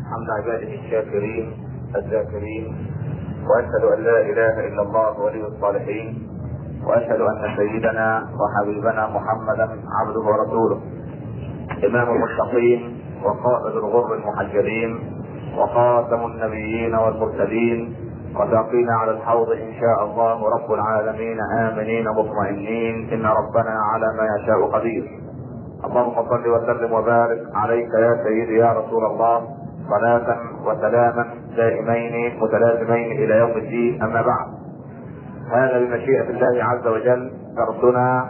حمد عباده الشاكرين الذاكرين، واشهد ان لا اله الا الله ولي الصالحين، واشهد ان سيدنا وحبيبنا محمدا عبده ورسوله، امام المتقين وقائد الغر المحجلين وخاتم النبيين والمرسلين، وساقينا على الحوض ان شاء الله رب العالمين امنين مطمئنين ان ربنا على ما يشاء قدير. اللهم صل وسلم وبارك عليك يا سيدي يا رسول الله، صلاة وسلاما دائمين متلازمين الى يوم الدين. اما بعد، هذا بمشيئة الله عز وجل درسنا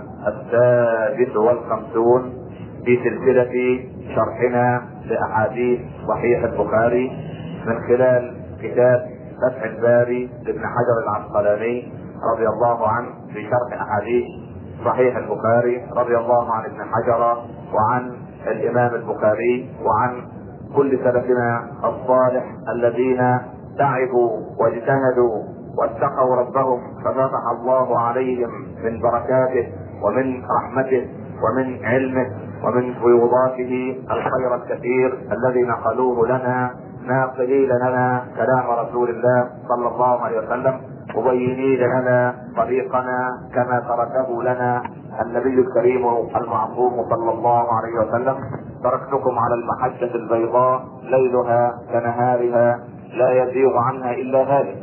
56 في سلسلة شرحنا لأحاديث صحيح البخاري من خلال كتاب فتح الباري لابن حجر العسقلاني رضي الله عنه في شرح أحاديث صحيح البخاري، رضي الله عن ابن حجر وعن الإمام البخاري وعن كل سلفنا الصالح الذين تعبوا واجتهدوا واتقوا ربهم ففتح الله عليهم من بركاته ومن رحمته ومن علمه ومن فيوضاته الخير الكثير الذي نقلوه لنا ناقلين لنا كلام رسول الله صلى الله عليه وسلم، مبينين لنا طريقنا كما تركه لنا النبي الكريم المعصوم صلى الله عليه وسلم. تركتكم على المحجة البيضاء ليلها كنهارها لا يزيغ عنها الا هالك.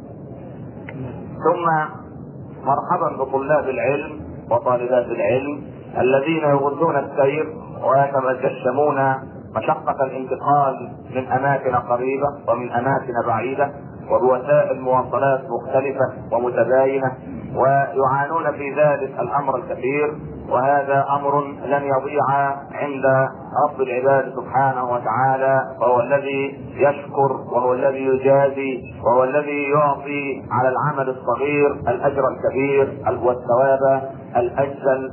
ثم مرحبا بطلاب العلم وطالبات العلم الذين يغضون السير ويتجشمون مشقة الانتقال من اماكن قريبة ومن اماكن بعيدة وبوسائل مواصلات مختلفة ومتباينة، ويعانون في ذلك الامر الكثير، وهذا امر لن يضيع عند رب العباد سبحانه وتعالى، وهو الذي يشكر وهو الذي يجازي وهو الذي يعطي على العمل الصغير الاجر الكبير والثواب الاجزل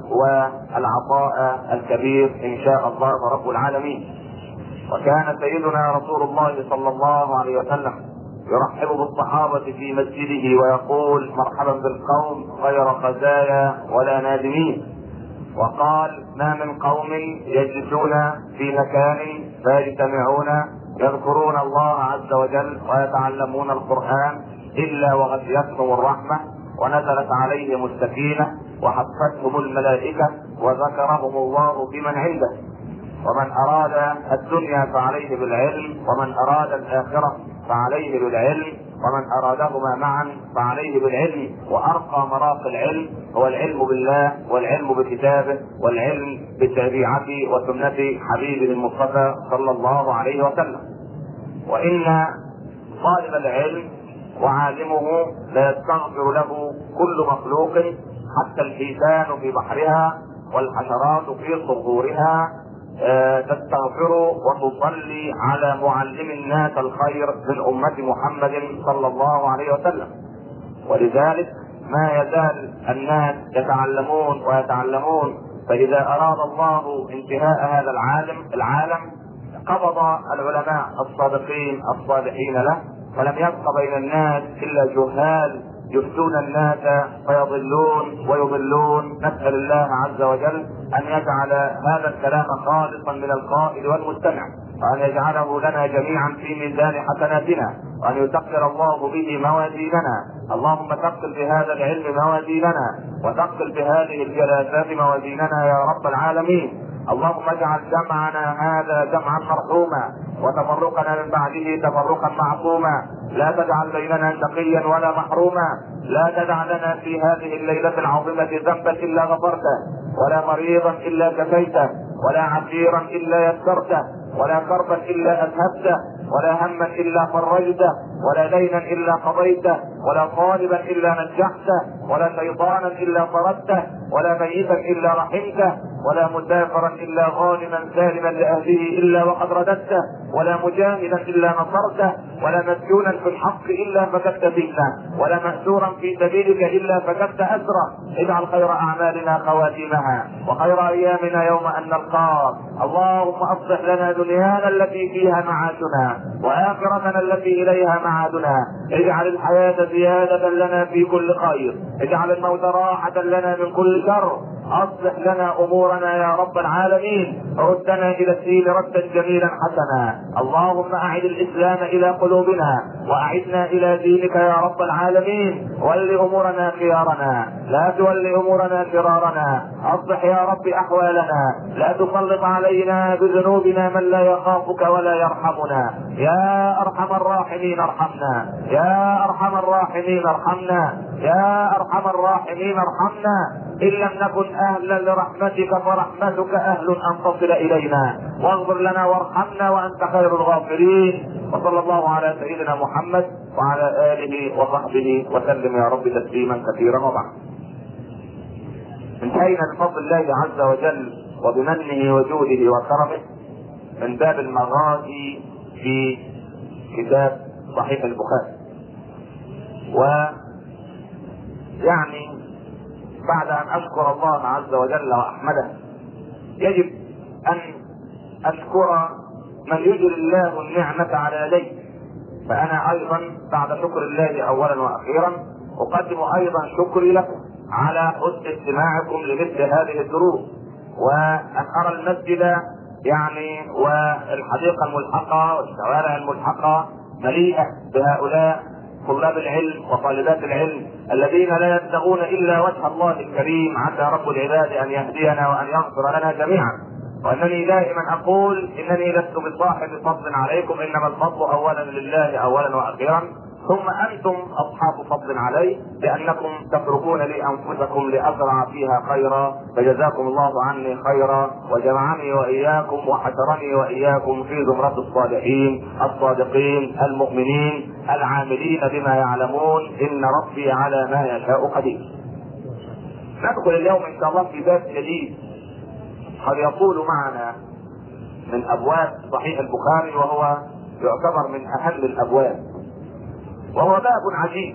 والعطاء الكبير ان شاء الله رب العالمين. وكان سيدنا رسول الله صلى الله عليه وسلم يرحب بالصحابة في مسجده ويقول مرحبا بالقوم غير خزايا ولا نادمين، وقال ما من قوم يجلسون في مكان فيجتمعون يذكرون الله عز وجل ويتعلمون القرآن إلا وغشيتهم الرحمة ونزلت عليهم السكينة وحفتهم الملائكة وذكرهم الله بمن عنده. ومن أراد الدنيا فعليه بالعلم، ومن أراد الآخرة فعليه بالعلم، ومن أرادهما معا فعليه بالعلم. وأرقى مراق العلم هو العلم بالله والعلم بكتابه والعلم بشريعته وسنة حبيبه المصطفى صلى الله عليه وسلم. وإن طالب العلم وعالمه لا يستغفر له كل مخلوق، حتى الحيتان في بحرها والحشرات في صخورها تستغفر وتصلي على معلم الناس الخير من أمة محمد صلى الله عليه وسلم. ولذلك ما يزال الناس يتعلمون ويتعلمون، فإذا أراد الله انتهاء هذا العالم قبض العلماء الصادقين الصالحين له، فلم يبق بين الناس إلا جهال يفتون الناس فيضلون ويضلون. نسأل الله عز وجل أن يجعل هذا الكلام خالصا من القائل والمستمع، وأن يجعله لنا جميعا في ميزان حسناتنا، وأن يثقل الله به موازيننا. اللهم ثقل بهذا العلم موازيننا، وثقل بهذه الجلسات موازيننا يا رب العالمين. اللهم اجعل جمعنا هذا جمعا مرحوما وتفرقنا من بعده تفرقا معصوما. لا تجعل بيننا شقيا ولا محروما. لا تدع لنا في هذه الليلة العظيمة ذنبا إلا غفرته، ولا مريضا إلا شفيته، ولا عسيرا إلا يسرته، ولا كربا إلا أذهبته، ولا هما إلا فرجته، ولا دينا إلا قضيته، ولا طالبا إلا نجحته، ولا شيطانا إلا طردته، ولا ميتا إلا رحمته، ولا مسافرا إلا غانما سالما لأهله إلا وقد رددته، ولا مجاهدا إلا نصرته، ولا مسجونا في الحق إلا فككت فتنه، ولا مأسورا في سبيلك إلا فككت أسره. اجعل خير أعمالنا خواتيمها وخير أيامنا يوم أن نلقاك. اللهم أصلح لنا دنيانا التي فيها معاشنا وآخرتنا التي إليها معادنا. اجعل الحياة زيادة لنا في كل خير، اجعل الموت راحة لنا من كل شر. اصلح لنا امورنا يا رب العالمين، ردنا الى الدين ردا جميلا حسنا. اللهم اعد الاسلام الى قلوبنا واعدنا الى دينك يا رب العالمين. ول امورنا خيارنا لا تول امورنا شرارنا. اصلح يا رب احوالنا، لا تسلط علينا بذنوبنا من لا يخافك ولا يرحمنا. يا ارحم الراحمين ارحمنا، يا ارحم الراحمين ارحمنا، يا ارحم الراحمين ارحمنا. ان لم نكن اهلا لرحمتك فرحمتك اهل ان تصل الينا، واغفر لنا وارحمنا وانت خير الغافرين. وصلى الله على سيدنا محمد وعلى اله وصحبه وسلم يا رب تسليما كثيرا. وبعد، انتهينا بفضل الله عز وجل وبمنه وجوده وكرمه من باب المغازي في كتاب صحيح البخاري. ويعني بعد ان اشكر الله عز وجل واحمده، يجب ان اشكر من يجري الله النعمة على يديه. فانا ايضا بعد شكر الله اولا واخيرا اقدم ايضا شكري لكم على حسن استماعكم لمثل هذه الدروس، وان ارى المسجد يعني والحديقة الملحقة والشوارع الملحقة مليئة بهؤلاء طلاب العلم وطالبات العلم الذين لا يبتغون الا وجه الله الكريم. عسى رب العباد ان يهدينا وان يغفر لنا جميعا. وانني دائما اقول انني لست بصاحب فضل عليكم، انما الفضل اولا لله اولا واخيرا، ثم انتم اصحاب فضل علي لانكم تتركون لي انفسكم لازرع فيها خيرا. فجزاكم الله عني خيرا، وجمعني واياكم وحشرني واياكم في زمرة الصالحين الصادقين المؤمنين العاملين بما يعلمون. ان ربي على ما يشاء قدير. ندخل اليوم ان شاء الله في باب جديد قد يطول معنا من ابواب صحيح البخاري، وهو يعتبر من اهم الابواب، وهو باب عجيب.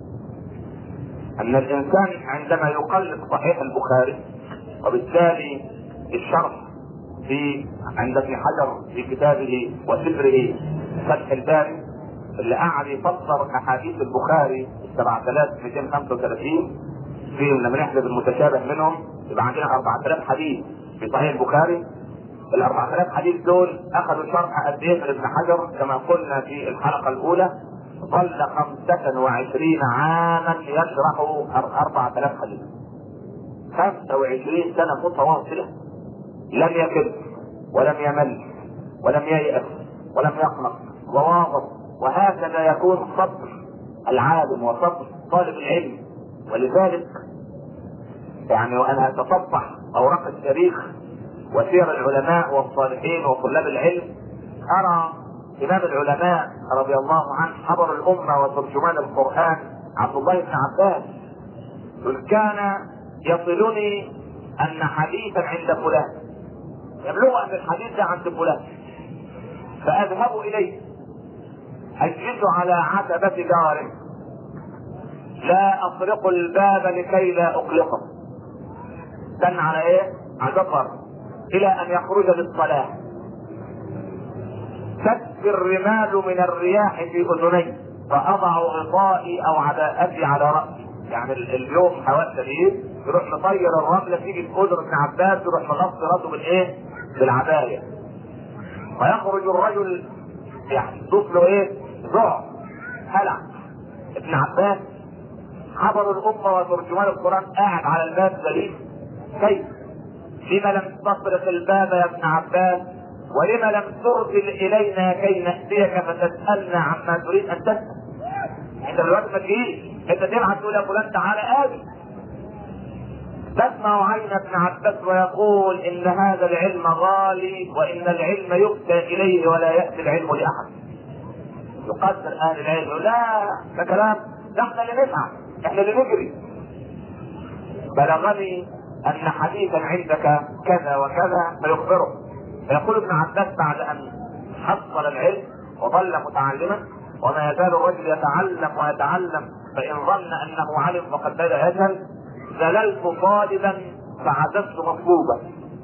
ان الانسان عندما يقلد صحيح البخاري، وبالتالي الشرح في عند ابن حجر في كتابه وسفره فتح الباري اللي قاعد يفسر احاديث البخاري 7235 في لما نحسب المتشابه منهم يبقى عندنا 4000 حديث في صحيح البخاري. ال 4000 حديث دول اخذوا شرح قد ايه من ابن حجر؟ كما قلنا في الحلقه الاولى ظل 25 عاما يشرح 4000 حديث. 25 سنه متواصله لم يكد ولم يمل ولم ييأس ولم يقنط وواظب. وهكذا يكون صبر العالم وصبر طالب العلم. ولذلك يعني وانا اتصفح اوراق التاريخ وسير العلماء والصالحين وطلاب العلم، ارى امام العلماء رضي الله عنه حبر الامه وترجمان القران عبد الله بن عباس كان يصلني ان حديثا عند فلان، يبلغ ان الحديث ده عند فلان، فاذهب اليه اجلس على عتبه داره لا اطرق الباب لكي لا اغلقه، استنى على ايه؟ على الباب الى ان يخرج للصلاه. تكفي الرمال من الرياح في اذني فاضع غطائي او عباءتي على راسي. يعني اليوم هواء شديد يروح مطير الرمله تيجي في اذن ابن عباس يروح مغطي راسه بالايه؟ بالعبايه. ويخرج الرجل يعني يضيف له ايه؟ ذعر هلع. ابن عباس حبر الامه وترجمان القران قاعد على الباب دليل كيف؟ لما لم تطرق الباب يا ابن عباس؟ ولما لم ترسل الينا كي ناتيك فتسالنا عما تريد ان تسال؟ انت دلوقتي ما تجيش، انت تبعت تقول يا فلان تعالى قابل. تسمع عين ابن عباس ويقول ان هذا العلم غالي وان العلم يؤتى اليه ولا ياتي العلم لاحد. يقدر اهل العلم لا ده كلام، ده احنا اللي نسعى، احنا اللي نجري. بلغني ان حديثا عندك كذا وكذا فيخبره، فيقول ابن عباس بعد ان حصل العلم وظل متعلما، وما يزال الرجل يتعلم ويتعلم، فان ظن انه علم فقد بدا يجهل. زللت طالبا فعززت مطلوبا.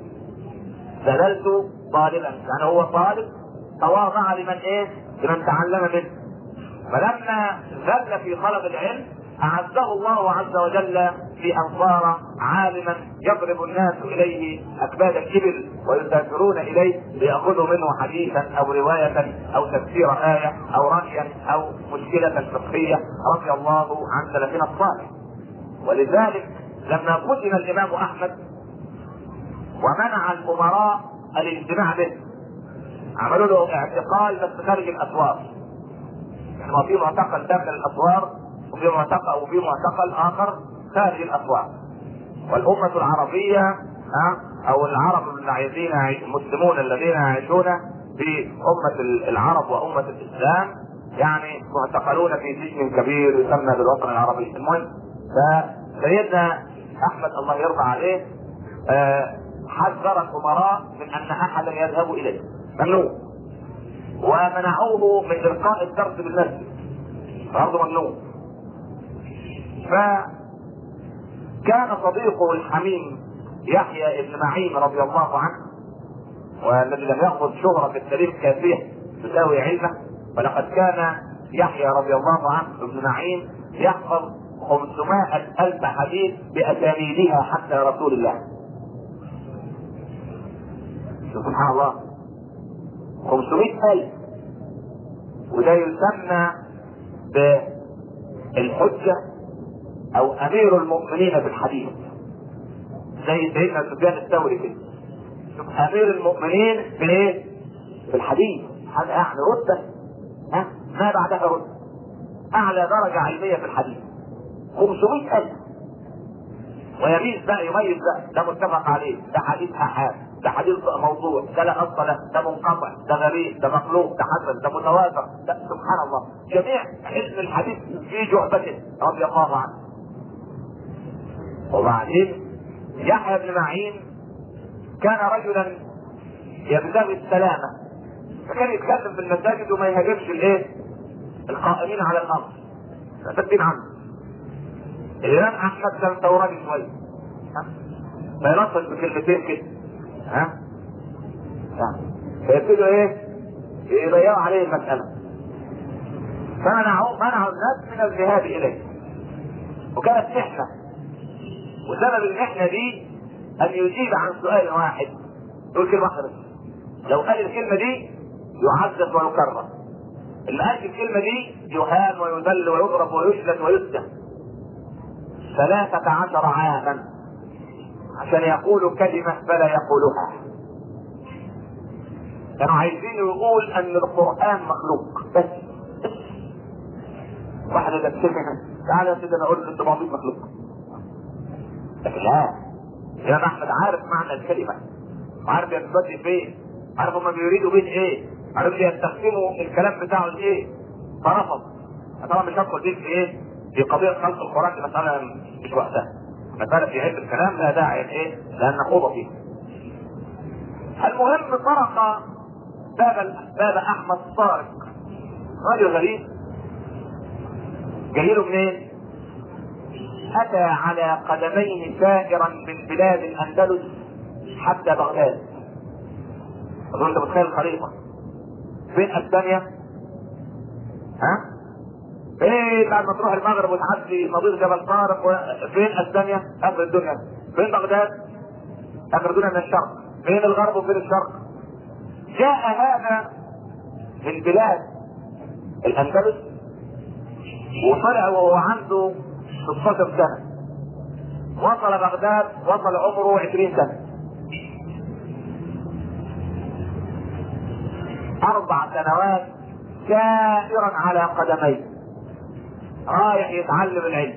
زللت طالبا يعني هو طالب تواضع لمن ايه؟ لمن تعلم منه. فلما زل في طلب العلم اعزه الله عز وجل في ان صار عالما يضرب الناس اليه اكباد الابل ويسافرون اليه ليأخذوا منه حديثا او روايه او تفسير ايه او رايا او مشكله فقهيه، رضي الله عن سلفنا الصالح. ولذلك لما فتن الامام احمد ومنع الامراء الاجتماع به، عملوا له اعتقال بس خارج الاسوار. يعني في معتقل داخل الاسوار وفي معتقل اخر خارج الاسوار. والامه العربيه او العرب العايزين المسلمون الذين يعيشون في امه العرب وامه الاسلام يعني معتقلون في سجن كبير يسمى بالوطن العربي. المهم فسيدنا احمد الله يرضى عليه حذر الامراء من ان احدا يذهب اليه، ممنوع، ومنعوه من القاء الدرس بالمسجد برضه ممنوع. فكان صديقه الحميم يحيى بن معين رضي الله عنه، والذي لم يأخذ شهرة في التاريخ كافية تساوي علمه، ولقد كان يحيى رضي الله عنه ابن معين يحفظ 500,000 حديث بأسانيدها حتى رسول الله. سبحان الله، 500,000، وده يسمى بالحجة او امير المؤمنين في الحديث، زي سيدنا سفيان الثوري كده. شوف امير المؤمنين في ايه؟ في الحديث. هذا يعني رتبة ما بعدها رتبة، اعلى درجة علمية في الحديث. 500,000، ويميز بقى يميز ده متفق عليه، ده حديث احاد، ده حديث موضوع، ده لا اصل له، ده منقطع، ده غريب، ده مخلوق، ده حسن، ده متواتر، ده سبحان الله. جميع علم الحديث في جعبته رضي الله عنه. وبعدين يحيى بن معين كان رجلا يبتغي السلامة، فكان يتكلم في المساجد وما يهاجمش الايه؟ القائمين على الامر، فسكتين عنه. الامام احمد كان ثوراني شويه، فينصت بكلمتين كده، فيبتدوا ايه؟ يضيعوا عليه المسألة، فمنعوا الناس من الذهاب اليه. وكانت محنة، وسبب المحنة دي ان يجيب عن سؤال واحد، يقول كلمة واحدة بس. لو قال الكلمة دي يعذب ويكرر، اللي قال الكلمة دي يهان ويذل ويضرب ويشلت ويسجن 13 عاما عشان يقولوا كلمة فلا يقولها. كانوا عايزين يقول ان القرآن مخلوق بس. واحد يقول تعالى يا سيدي انا اقول انت موجود مخلوق، لكن لا، الامام احمد عارف معنى الكلمة، عارف يتبدي فين، عارف هم بيريدوا بيه ايه، عارف يستخدموا الكلام بتاعه لايه، فرفض. طبعا مش هدخل بيه في ايه؟ في قضية خلق القرآن، دي مسألة مش وقتها، مسألة في علم الكلام لا داعي ايه لان نخوض فيه. المهم طرق باب احمد طارق، رجل غريب جايله منين؟ اتى على قدميه سائرا من بلاد الاندلس حتى بغداد. اظن انت متخيل الخريطة فين اسبانيا؟ فين بعد ما تروح المغرب وتعدي مضيق جبل طارق فين اسبانيا؟ اخر الدنيا. فين بغداد؟ اخر الدنيا من الشرق. فين الغرب وفين الشرق؟ جاء هذا من بلاد الاندلس وطلع وهو عنده 16 سنة، وصل بغداد وصل عمره 20 سنة، 4 سنوات سائرا على قدميه رايح يتعلم العلم.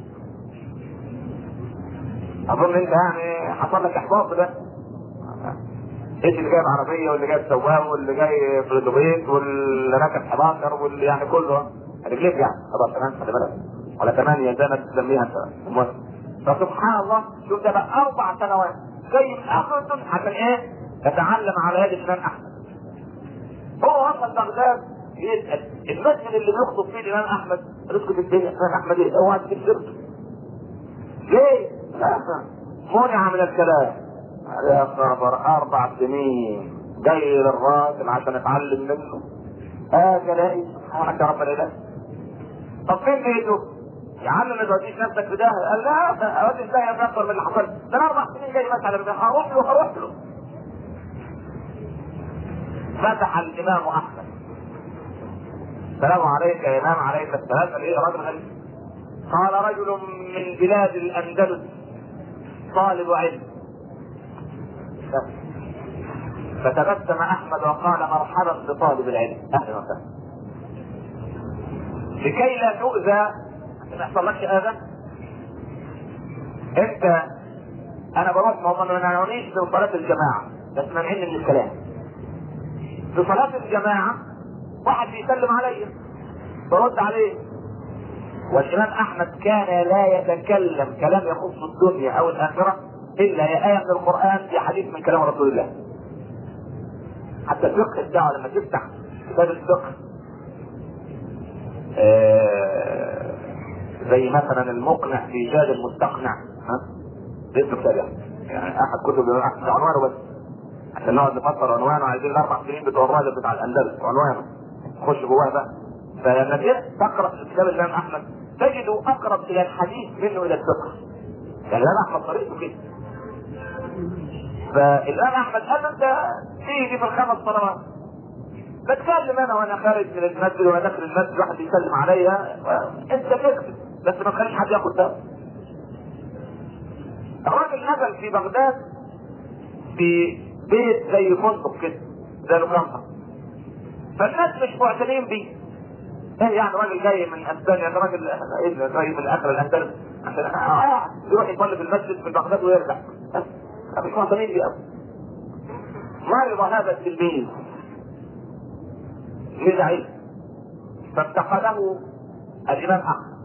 اظن انت يعني حصل لك احباط ده، انت اللي جايب عربيه واللي جايب سواق واللي جاي في الاتوبيس واللي راكب 11 واللي يعني كله رجليك يعني خلاص تمام، خلي بالك ولا 8 زي ما تسميها انت. فسبحان الله، شوف ده بقى 4 سنوات جاي من اخر الدنيا عشان ايه؟ يتعلم على يد الامام احمد. هو وصل بغداد يسال المسجد اللي بيخطب فيه الامام احمد، اسكت الدنيا الامام احمد ايه؟ اوعى تكسرته ليه؟ منع من الكلام. يا خبر 4 سنين جاي للراجل عشان اتعلم منه. كلامي سبحانك يا رب الاله. طب فين بيته؟ يا عم ما توديش نفسك في ده. قال لا اودي ازاي اكبر من اللي حصل ده، انا 4 سنين جاي مثلا هروح له. فتح الامام احمد: السلام عليك يا امام. عليك السلام. قال ايه رجل غريب؟ قال رجل من بلاد الاندلس طالب علم. فتبسم احمد وقال: مرحبا بطالب العلم، اهلا وسهلا. لكي لا تؤذى ما يحصلكش اذى، انت انا بروح ما منعنيش في صلاه الجماعه، بس منعني من الكلام. في صلاه الجماعه واحد بيسلم عليا برد عليه، والامام احمد كان لا يتكلم كلام يخص الدنيا او الاخره الا يا ايه من القران يا حديث من كلام رسول الله. حتى الفقه بتاعه لما تفتح كتاب الفقه زي مثلا المقنع في جاد المستقنع، اسمه كده يعني احد كتب الامام احمد عنوانه، بس عشان نقعد نفسر عنوانه عايزين ال4 سنين بتوع الراجل بتاع الاندلس عنوانه خش جواه بقى. فلما جيت تقرا في كتاب الامام احمد تجده اقرب الى الحديث منه الى الفقه. يعني الامام احمد طريقته كده. فالامام احمد قال انت تيجي في ال5 صلوات بتكلم انا وانا خارج من المسجد وانا داخل المسجد واحد يسلم عليا انت تكذب، بس ما تخليش حد ياخد باله. الراجل نزل في بغداد في بيت زي فندق كده زي لوكاندا، فالناس مش معتنين بيه. ايه يعني راجل جاي من اسبانيا، راجل جاي من اخر الاندلس عشان يروح يصلي في المسجد في بغداد ويرجع، مش معتنين بيه ابدا. مرض هذا التلميذ للعلم فانتقله الامام احمد،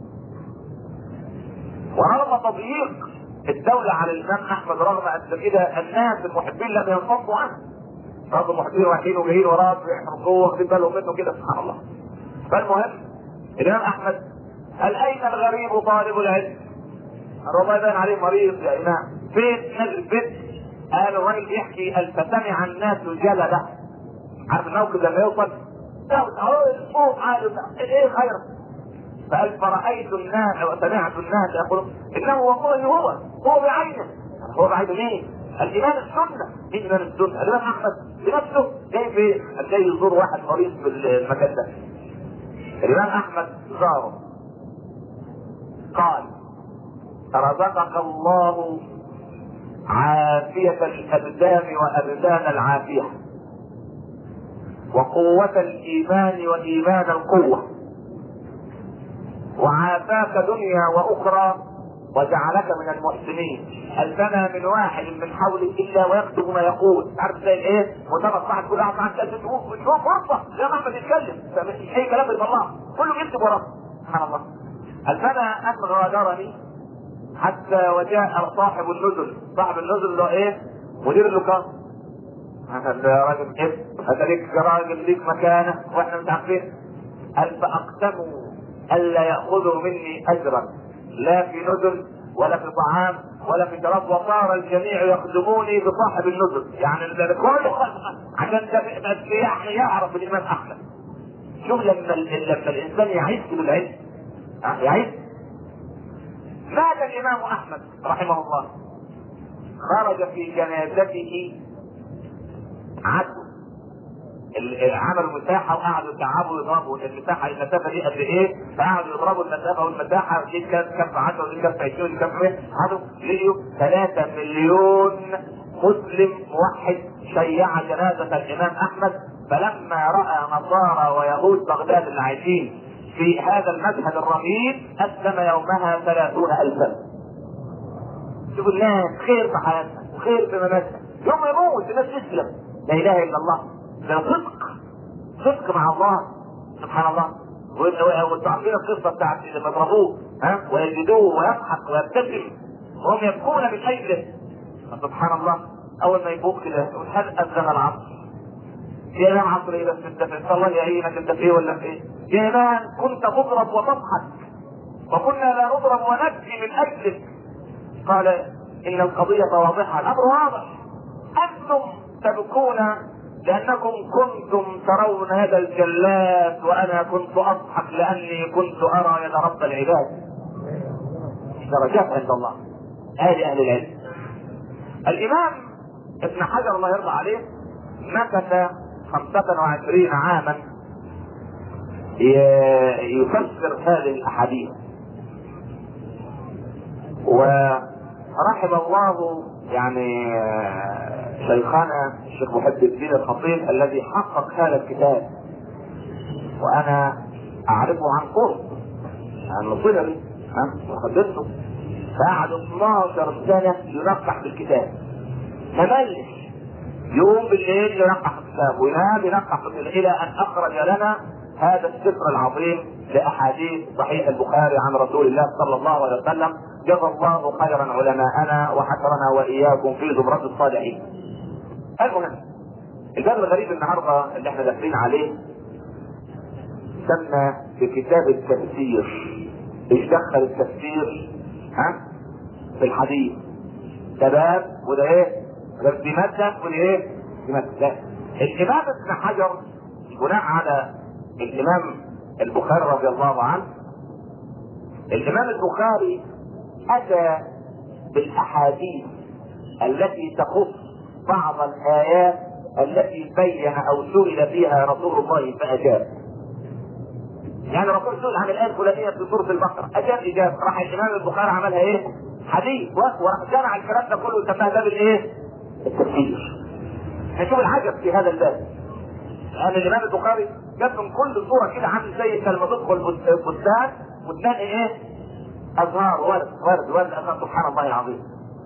ورغم تضييق الدولة على الامام احمد رغم ان كده الناس المحبين لم ينصفوا عنه، بعض المحبين رايحين وجايين وراه بيحرقوه واخدين بالهم منه كده سبحان الله. فالمهم الامام احمد قال اين الغريب طالب العلم؟ الرضا يبان عليه مريض يا امام. فين نزل فين؟ قال الراجل بيحكي فسمع الناس جلده. عارف الموقف لما يوصل الصوت عالي ايه خير؟ فقال فرأيت الناس وسمعت الناس يقولون انه والله هو بعينه. هو بعينه مين؟ الامام السنه. مين امام السنه؟ الامام احمد بنفسه جاي في جاي يزور واحد مريض في المكان ده. الامام احمد زاره قال رزقك الله عافية الابدان وابدان العافية وقوة الايمان وايمان القوة، وعافاك دنيا واخرى وجعلك من المحسنين. هل لنا من واحد من حولك الا ويكتب ما يقول. عارف زي ايه؟ مجرد واحد كل واحد معاه تشوف فرصه يا احمد يتكلم مش اي كلام بالله كله يكتب وراه سبحان الله. هل لنا ان غادرني حتى وجاء صاحب النزل. صاحب النزل اللي هو ايه؟ مدير اللوكان. هذا راجل كيف؟ هذا ليك راجل ليك مكانه واحنا مش عارفين. هل فاقسموا الا ياخذوا مني اجرا لا في نزل ولا في طعام ولا في شراب، وصار الجميع يخدموني بصاحب النزل. يعني كل عشان يعني يعرف الامام احمد. شوف لما الانسان يعيش بالعلم يعيش. مات الامام احمد رحمه الله، خرج في جنازته عدو. عملوا مساحه وقعدوا يتعبوا يضربوا المسافه دي قد ايه، فقعدوا يضربوا المسافه والمساحه دي كانت كف 10 ودي كف 20 ودي كف 100. قعدوا لقيوا 3 مليون مسلم موحد شيع جنازه الامام احمد. فلما راى نصارى ويهود بغداد اللي عايشين في هذا المشهد الرهيب اسلم يومها 30,000 سنه. شوفوا الناس خير في حياتها وخير في مماتها، يوم يموت الناس تسلم لا اله الا الله. ده صدق مع الله سبحان الله. وتعرفين القصه بتاعت لما ضربوه ويجدوه ويضحك ويبتسم وهم يبكون من اجله. سبحان الله. اول ما يفوق كده هل اذن العصر؟ يا امام عصر ايه بس انت في الله يعينك انت في ايه ولا في ايه؟ يا امام كنت تضرب وتضحك وكنا لا نضرب ونبكي من اجلك. قال ان القضيه واضحه، الامر واضح. انتم تبكون لانكم كنتم ترون يد الجلاد وانا كنت اضحك لاني كنت ارى يد رب العباد. درجات عند الله. اهل العلم. الامام ابن حجر الله يرضى عليه مكث 25 عاما يفسر هذه الاحاديث، ورحم الله يعني شيخنا الشيخ محب الدين الخطيب الذي حقق هذا الكتاب، وانا اعرفه عن قرب، عن صغري وحدثته. فقعد 12 سنه ينقح بالكتاب، ما ملش، يوم بالليل ينقح الكتاب وينام ينقح بالليل، الى ان اخرج لنا هذا السفر العظيم لاحاديث صحيح البخاري عن رسول الله صلى الله عليه وسلم. جزا الله خيرا علماءنا وحشرنا واياكم في زمرة الصالحين. المهم، الباب الغريب النهارده اللي احنا داخلين عليه سمى بكتاب التفسير. ايش دخل التفسير في الحديث؟ ده باب وده ايه؟ ده بمادة وده ايه؟ بمادة. الامام ابن حجر بناء على الامام البخاري رضي الله عنه، الامام البخاري اتى بالاحاديث التي تخص بعض الايات التي بين او سئل فيها رسول الله فاجاب. يعني الرسول سئل عن الايه الفلانيه في سوره البقره، اجاب اجابه، راح الامام البخاري عملها ايه؟ حديث، وراح جمع الكلام ده كله وسماها باب الايه؟ التفسير. نشوف العجب في هذا الباب. يعني الامام البخاري جاب من كل صوره كده عامل زي لما تدخل بستان وتلاقي ايه؟ ازهار، ورد ازهار، سبحان الله العظيم.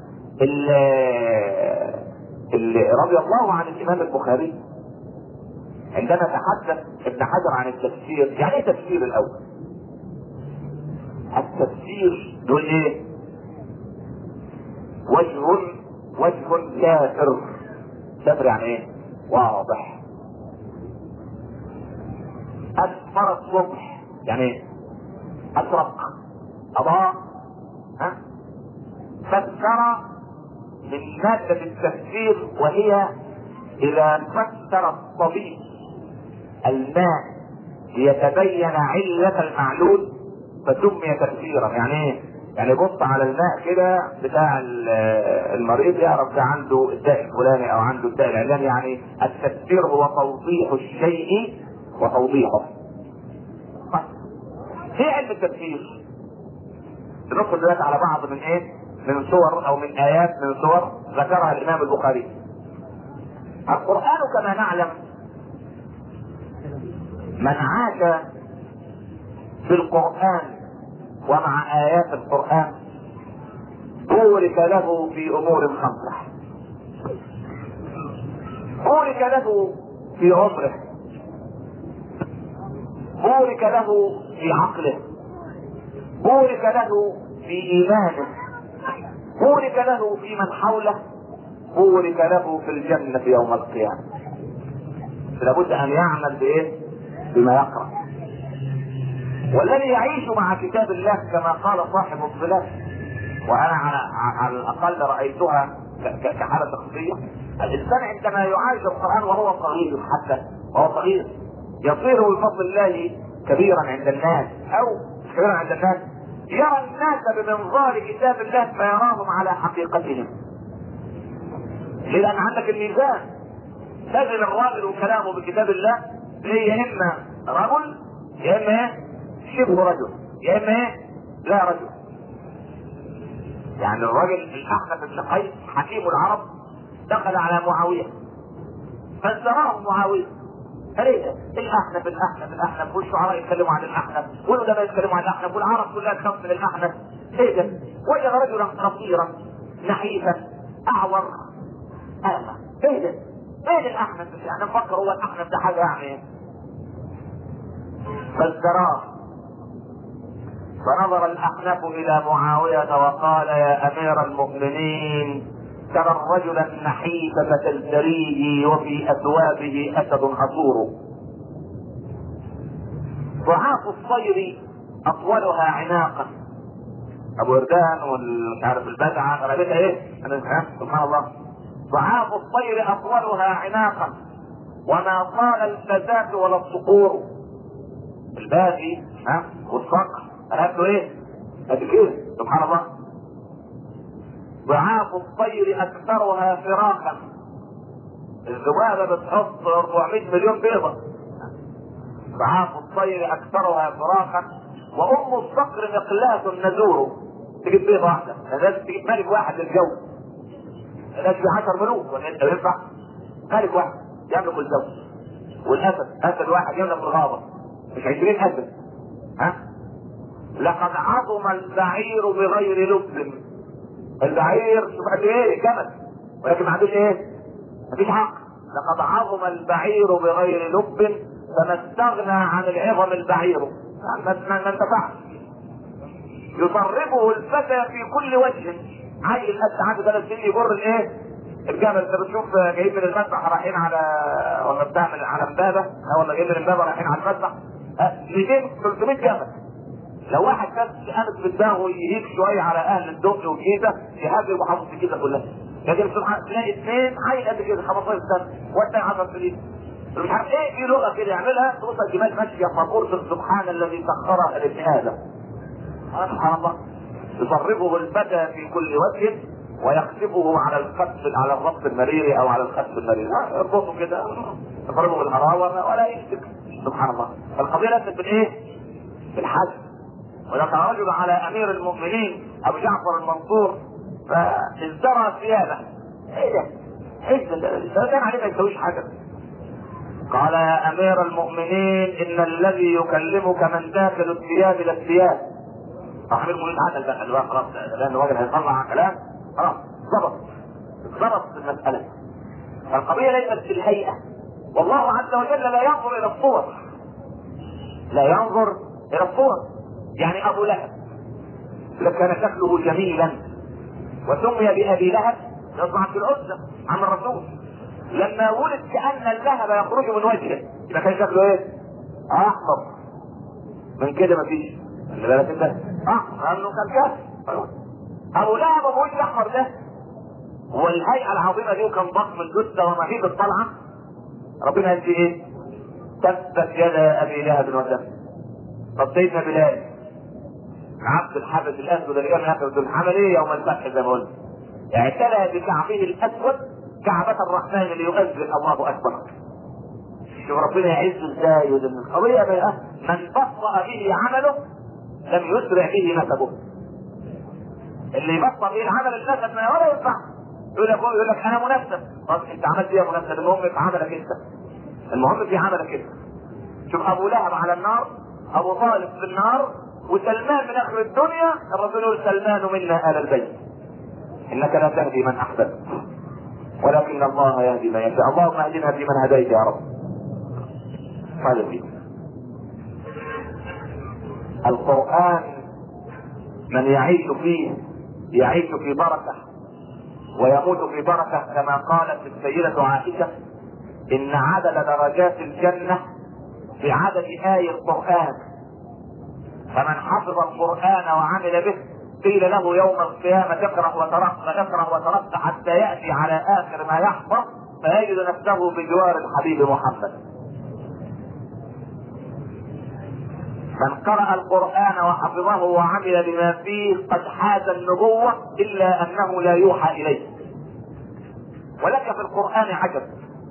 اللي رضي الله عن الامام البخاري عندما تحدث ابن حجر عن التفسير. يعني ايه تفسير الاول؟ التفسير دول ايه؟ وجه كافر. كافر يعني ايه؟ واضح. اسفر الصبح يعني ايه؟ اشرق، اضاء. فسر من مادة التفسير، وهي اذا فسر الطبيب الماء ليتبين علة المعلول فسمي تفسيرا. يعني ايه؟ يعني بص على الماء كده بتاع المريض يعرف ده عنده الداء الفلاني او عنده الداء العلاني. يعني التفسير هو توضيح الشيء وتوضيحه. في علم التفسير ندخل دلوقتي على بعض من ايه؟ من صور او من ايات من صور ذكرها الامام البخاري. القرآن كما نعلم من عاش في القرآن ومع آيات القرآن بورك له في أمور خمسة. بورك له في عمره، بورك له في عقله، بورك له في إيمانه، بورك له في من حوله، بورك له في الجنة يوم القيامة. لابد أن يعمل بإيه؟ بما يقرأ. والذي يعيش مع كتاب الله كما قال صاحب الظلال، وانا على الاقل رايتها كحاله شخصيه، الانسان عندما يعايش القران وهو صغير، حتى وهو صغير يصير بفضل الله كبيرا عند الناس، او كبيرا عند الناس، يرى الناس بمنظار كتاب الله فيراهم على حقيقتهم. لان عندك الميزان، لازم الراجل وكلامه بكتاب الله يا اما رجل يا اما ايه؟ شبه رجل، يا اما ايه؟ لا رجل. يعني الرجل الاحنف بن قيس حكيم العرب دخل على معاويه فازدراه معاويه، فريده الاحنف والشعراء يتكلموا عن الاحنف والادباء يتكلموا عن الاحنف والعرب كلها تخاف من الاحنف. ايه ده؟ وجد رجلا قصيرا نحيفا اعور اعمى. ايه ده؟ ايه الاحنف؟ يعني نفكر هو الاحنف ده حاجه يعني. فازدراه، فنظر الاحنف الى معاوية وقال يا امير المؤمنين ترى الرجل النحيف فتزدريه وفي اثوابه اسد حصور، ضعاف الصير اطولها عناقا. ابو وردان والمش عارف البدعه غلبتها ايه؟ سبحان الله. ضعاف الصير اطولها عناقا وما طال الفزات ولا الصقور. الباقي والصقر قالوا ايه؟ قد كده سبحان الله. ضعاف الطير اكثرها فراخا. الذبابه بتحط 400 مليون بيضه. ضعاف الطير اكثرها فراخا وام الصقر مقلاة نزور. تجيب بيضه واحده، لازم تجيب ملك واحد للجو. لازم 10 ملوك ولا انت ينفع؟ ملك واحد يملك الجو. والاسد اسد واحد يملك الغابه، مش 20 اسد. ها؟ لقد عظم البعير بغير لب. البعير شوف قد ايه جمل ولكن ما عندوش ايه؟ مفيش عقل. لقد عظم البعير بغير لب فما استغنى عن العظم البعير. ما انتفعش. يطربه الفتى في كل وجه. عيل الاسد عنده 3 سنين يجر الايه؟ الجمل. انت بتشوف جايين من المذبح رايحين على ولا بتعمل على امبابه ولا جايين من امبابه رايحين على المذبح 200 300 جمل. لو واحد بس قامت في دماغه يهيج شويه على اهل الدق والجيزه يهاجر وحافظ الجيزه كلها. لكن سبحان تلاقي 2 عيل قد كده 15 سنه والثاني 10 سنين. مش عارف ايه في لغه كده يعملها توصل الجمال ماشيه فقول سبحان الذي سخرها لابن ادم. سبحان الله. يصرفه الفتى في كل وجه ويخسفه على الربط المريري او على الخسف المريري. يربطه كده يضربه بالهراوه ولا يمسك. سبحان الله. القضيه ليست بالايه؟ بالحزم. ولما رجل على امير المؤمنين ابو جعفر المنصور فازدرى ثيابه. ايه ده؟ ايه ده كان عليه ما يسويش حاجه. قال يا امير المؤمنين ان الذي يكلمك من داخل الثياب لا الثياب. امير المؤمنين عدل بقى اللي هو خلاص لان الراجل هيطلع كلام خلاص ضبط المساله. القضيه ليست في الهيئه. والله عز وجل لا ينظر الى الصور. لا ينظر الى الصور. يعني ابو لهب كان شكله جميلا وسمي بابي لهب يطلع في العزة عن الرسول. لما ولد كأن اللهب يخرج من وجهه يبقى كان شكله ايه؟ احمر. من كده مفيش. اللي بالك انت احمر لانه كان كافر. ابو لهب ابو وجه احمر ده والهيئة العظيمة دي وكان ضخم الجثة ومهيب الطلعة. ربنا قال ايه؟ تبت يدا ابي لهب وتب. طب سيدنا بلال عبد الحبش الاسود اللي كان ياخذ عمل ايه يوم الفتح زي ما قلت؟ اعتلى بكعبه الاسود كعبة الرحمن اللي يؤذن الله اكبر. شوف ربنا يعز ازاي. القضية من بطأ به عمله لم يسرع به نسبه. اللي يبطأ به العمل النسب ما ولا ينفع. يقول لك انا منسب. طب انت عملت ايه يا منسب؟ المهم في عملك انت. المهم في عملك انت. شوف ابو لهب على النار، ابو طالب في النار، وسلمان من اخر الدنيا. الرسول يقول سلمان منا آل البيت. انك لا تهدي من احببت ولكن الله يهدي من يشاء. اللهم اهدنا فيمن هديت يا رب. طيب القرآن من يعيش فيه يعيش في بركة ويموت في بركة كما قالت السيدة عائشة ان عدد درجات الجنة بعدد آي القرآن. فمن حفظ القرآن وعمل به قيل له يوم القيامة اقرأ وترقى حتى يأتي على آخر ما يحفظ فيجد نفسه بجوار الحبيب محمد. من قرأ القرآن وحفظه وعمل بما فيه قد حاز النبوة إلا أنه لا يوحى إليه. ولك في القرآن عجب.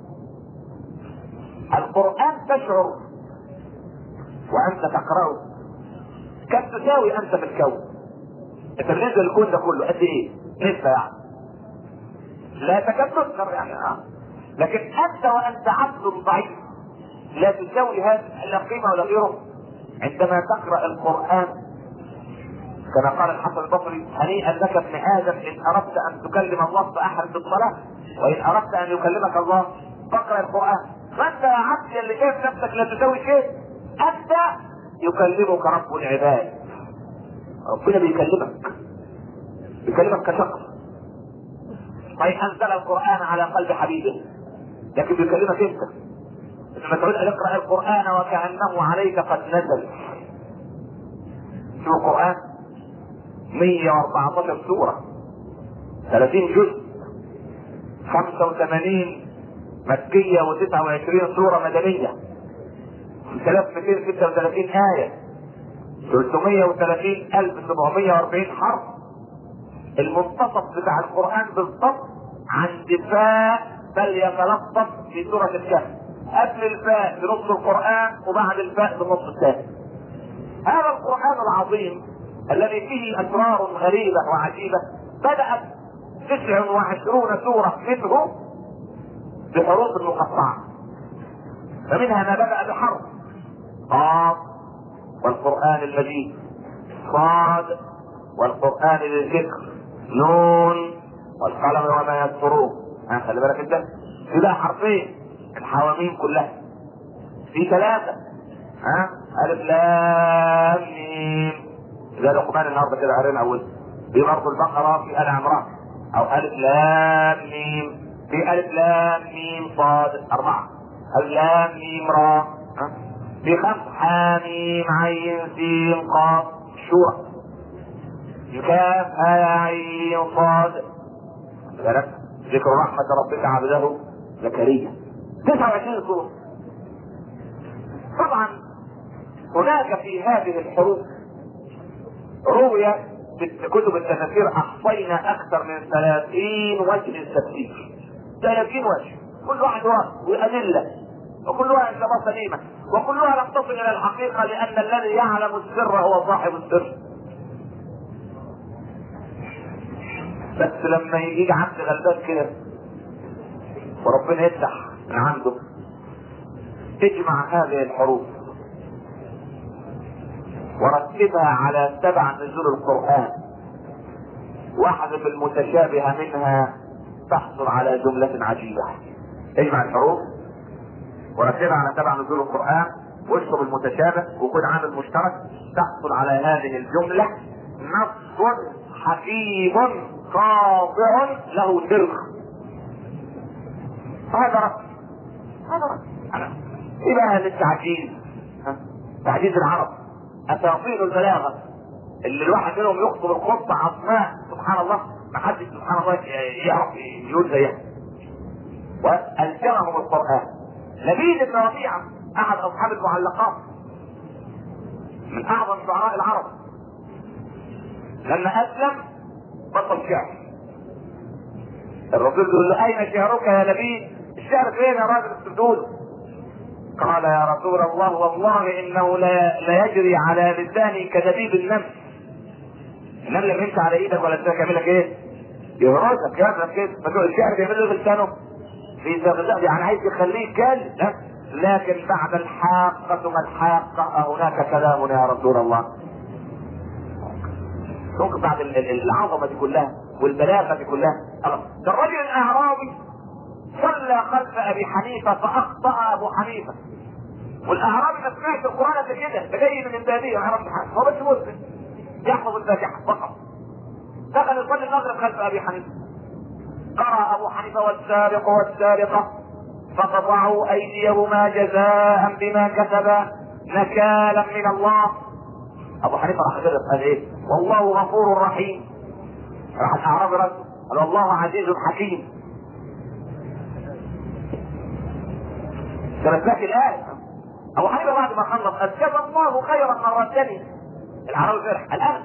القرآن تشعر وأنت تقرأه كم تساوي أنت في الكون. أنت بالنسبة للكون ده كله قد إيه؟ نسبة يعني لا تكاد تذكر يعني لكن أنت وأنت عبد ضعيف لا تساوي هذا لا قيمة ولا غيره. عندما تقرأ القرآن كما قال الحسن البصري هنيئا لك ابن آدم إن أردت أن تكلم الله فأحرص بالصلاة وإن أردت أن يكلمك الله فاقرأ القرآن. فأنت يا عبد اللي شايف نفسك لا تساوي شيء أنت يكلمك رب العباد. ربنا بيكلمك كشخص. طيب أنزل القرآن على قلب حبيبه لكن بيكلمك أنت. لما تعود أن اقرأ القرآن وكأنه عليك قد نزل. شو القرآن 114 سورة 30 جزء 85 مكية و29 سورة مدنية 3236 آية 330,740 حرف. المنتصف بتاع القرآن بالضبط عند فاء فليتلطف في سورة الكهف، قبل الفاء بنص القرآن وبعد الفاء بالنص الثاني. هذا القرآن العظيم الذي فيه أسرار غريبة وعجيبة بدأت 29 سورة منه بحروف مقطعة، فمنها ما بدأ بحرف قاف والقرآن المجيد، صاد والقرآن للذكر، نون والقلم وما يسطرون. خلي بالك انت في بقى حرفين الحواميم كلها، في 3 ألف لام ميم زي لقمان النهارده كده قرينا اول، في برضه البقرة، في آل عمران، او ألف لام ميم، في ألف لام ميم صاد 4، ألف لام ميم را، في 5 حاميم عين سين قاف شورى، كاف يا عين صاد. ذكر رحمة ربك عبده زكريا 29 سورة. طبعا هناك في هذه الحروف روي في كتب التفاسير احصينا اكثر من 30 وجه للتفسير، 30 وجه، كل واحد وادله، وكلها انما سليمه، وكلها لم تصل الى الحقيقه، لان الذي يعلم السر هو صاحب السر. بس لما يجي عبد غلبان كده وربنا يفتح من عنده تجمع هذه الحروف ورتبها على 7 نزول القرآن، واحذف المتشابه منها تحصل على جملة عجيبة. اجمع الحروف ورتبها على 7 نزول القرآن واشرب المتشابه وخذ عامل مشترك، تحصل على هذه الجملة نص حكيم قاطع له سر. هذا رأس، هذا رأس ايه بقى للتعجيز، تعجيز العرب، اساطير البلاغه اللي الواحد منهم يخطب الخطبه عظماء سبحان الله ما حدش سبحان الله يعرف يقول زيها، والزمهم القران. لبيد بن ربيعه احد اصحاب المعلقات من اعظم شعراء العرب، لما اسلم بطل شعر، الرسول يقول له اين شعرك يا لبيد؟ الشعر فين يا راجل السدود؟ قال يا رسول الله والله انه لا يجري على لساني كدبيب النمل. النمل لما يمشي على ايدك ولا لسانك يعمل لك ايه؟ يهرسك يهرسك كده، فدول الشعر بيعمل له بلسانه في زغزغ، يعني عايز يخليه كلب. لكن بعد الحاقة ما الحاقة هناك كلام يا رسول الله. ممكن بعد العظمة دي كلها والبلاغة دي كلها. ده الرجل الاعرابي صلى خلف ابي حنيفة فاخطأ ابو حنيفة، والاعرابي ما سمعش القران قبل كده، ده جاي من الباديه ما يعرفش حاجه، هو بس مسلم يحفظ الفاتحه فقط. دخل يصلي المغرب خلف ابي حنيفه، قرأ ابو حنيفه والسارق والسارقه فقطعوا ايديهما جزاء بما كسبا نكالا من الله. ابو حنيفه راح كده قال ايه؟ والله غفور رحيم. راح الاعرابي رد قال والله عزيز حكيم. ثبت لك الايه. ابو حنيفه بعد ما خلص قال جزا الله خيرا من ردني. العربي فرح الان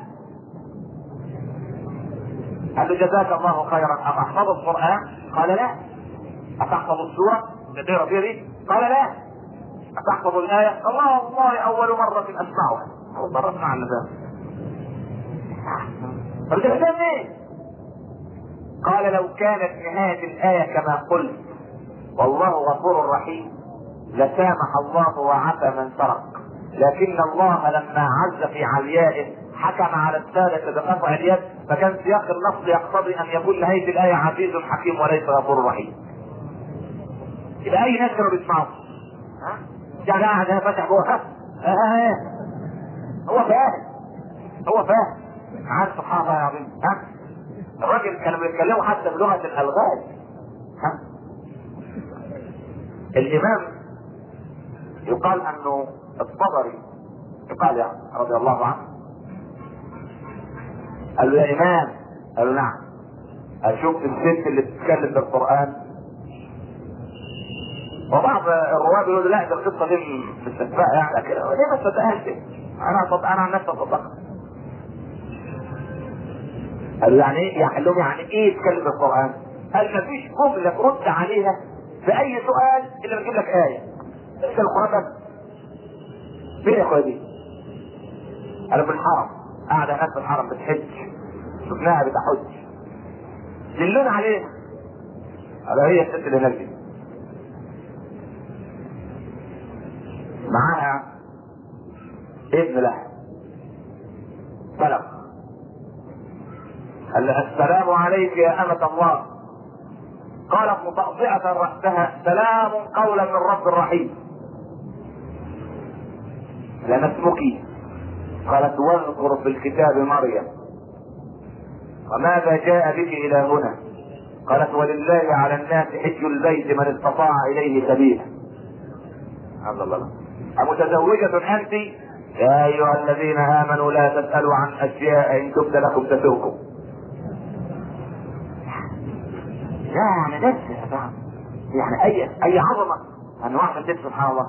قال له جزاك الله خيرا، احفظ القران؟ قال لا. اتحفظ السوره تقرا فيها دي؟ قال لا. اتحفظ الايه؟ والله اول مره اسمعها، اول مره اسمع النبي. طب ده ايه؟ قال لو كانت نهايه الايه كما قلت والله غفور رحيم لسامح الله وعفى من سرق، لكن الله لما عز في عليائه حكم على السادة بقطع اليد، فكان سياق النص يقتضي ان يكون نهاية الآية عزيز حكيم وليس غفور رحيم. يبقى اي ناس كانوا بيسمعوا يعني قاعد هنا فاتح جوه هو فاهم عارف سبحان الله العظيم. الراجل كانوا بيتكلموا حتى بلغة الألغاز. الإمام يقال انه الطبري يقال يعني رضي الله عنه قال له يا امام، قال له نعم، اشوف الست اللي بتتكلم بالقران. وبعض الرواد يقولوا لا ده القصه دي مستشفى يعني، لكن ليه ما تصدقهاش؟ انا عن نفسي اصدقها. قالوا يعني ايه؟ يعني ايه تكلم القران؟ قال مفيش جمله ترد عليها في اي سؤال الا بتجيب لك ايه. انت القران بس. فين يا اخويا دي؟ قالوا في الحرم، قاعده هناك في الحرم بتحج، شفناها بتحج، دلونا عليها. قالوا هي الست اللي هناك دي معاها ابن لها بلغ، قال لها السلام عليك يا أمة الله. قالت مطأطئة رأسها سلام قولا من رب رحيم. لما اسمك؟ قالت واذكر في الكتاب مريم. وماذا جاء بك إلى هنا؟ قالت ولله على الناس حج البيت من استطاع إليه سبيلا. الله. أمتزوجة أنت؟ يا أيها الذين آمنوا لا تسألوا عن أشياء إن تبد لكم تسؤكم. يعني نفس يعني أي عظمة أنواع من سبحان الله.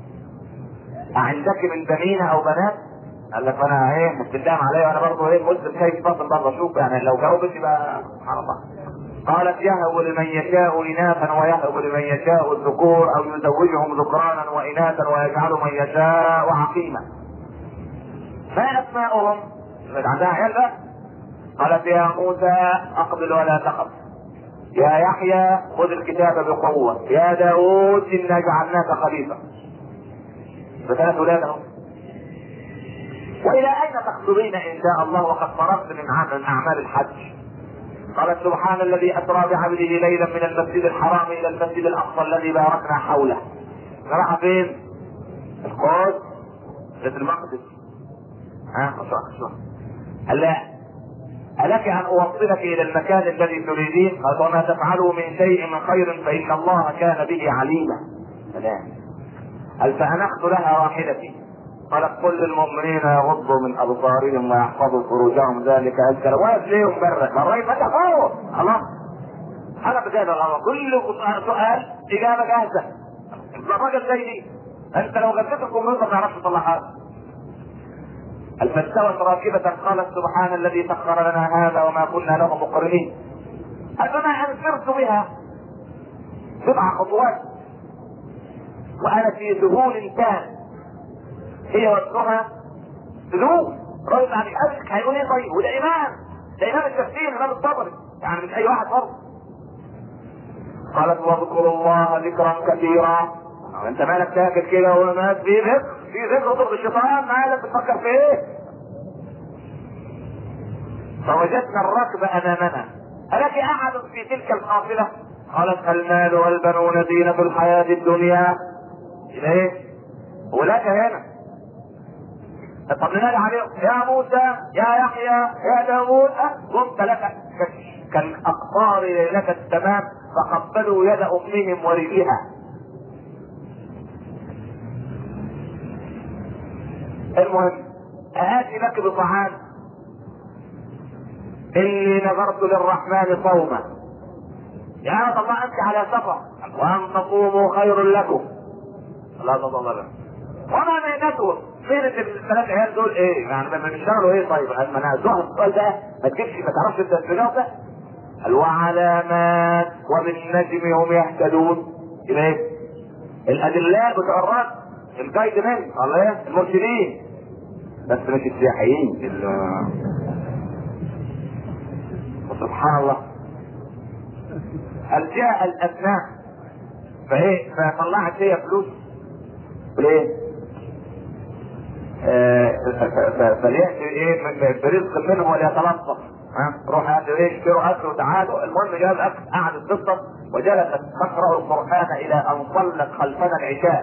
عندك من بنين أو بنات؟ قال لك أنا إيه بتتكلم عليا وأنا برضه إيه مسلم كيف فاضل برضه أشوف يعني لو جاوبت يبقى سبحان الله. قالت يهب لمن يشاء إناثا ويهب لمن يشاء الذكور أو يزوجهم ذكرانا وإناثا ويجعل من يشاء عقيما. ما أسماؤهم؟ عندها عيال بقى. قالت يا موسى أقبل ولا تخف، يا يحيى خذ الكتاب بقوة، يا داود إنا جعلناك خليفة. فثلاث أولادهم. وإلى أين تخطبين إن شاء الله وقد فرغت من أعمال الحج؟ قالت سبحان الذي أسرى بعبده ليلا من المسجد الحرام إلى المسجد الأقصى الذي باركنا حوله. راح فين؟ القدس، بيت المقدس. لا ألك أن أوصلك إلى المكان الذي تريدين؟ قالت وما تفعلوا من شيء من خير فإن الله كان به عليما. قال فأنخت لها راحلتي. قالت كل المؤمنين يغضوا من أبصارهم ويحفظوا فروجهم ذلك أذكر. واقف ليه مبرر؟ مرة فتحوه الله. أنا بجد الله كل سؤال إجابة جاهزة. الراجل زي دي أنت لو غديت الكمبيوتر ما يعرفش يصلحها. فاستوت راكبة قالت سبحان الذي سخر لنا هذا وما كنا له مقرنين. أفما أنفرت بها 7 خطوات وأنا في ذهول كان هي وابنها ذهول. رجل عن الأبد هيقول إيه طيب؟ وده إمام، ده إمام التفسير إمام الطبري يعني مش أي واحد برضه. قالت واذكروا الله ذكرا كثيرا. أنت مالك ساكت كده والناس في ذكر ضد الشيطان مالك بتفكر في إيه؟ فوجدنا الركب أمامنا. ألك أحد في تلك القافلة؟ قالت المال والبنون زينة الحياة الدنيا. إيه؟ ولك هنا. طب ننادي عليهم يا موسى يا يحيى يا داوود قمت لك كالأقطار ليلة التمام فقبلوا يد أمهم ورجلها. المهم آتي لك بطعام إني نذرت للرحمن صوما. يا الله أنت على سفر وأن تصوموا خير لكم. لا تضل وما مهنته فين الثلاث عيال دول ايه يعني ما بيشتغلوا ايه؟ طيب ما انا زهد السؤال ده ما تجيبش ما تعرفش انت الجواب ده. وعلامات وبالنجم هم يهتدون. يبقى ايه؟ الادلاء بتوع الرد الجايد مان الله ايه؟ المرشدين بس مش السياحيين سبحان الله. هل جاء الابناء فايه فطلعت هي فلوس ليه؟ فليأتي ايه برزق منه وليتلطف. روح هاتوا ايه اشتروا اكل وتعالوا. المهم جاب اكل قعدت تفطر وجلست تقرأ القرآن الى ان صلت خلفنا العشاء.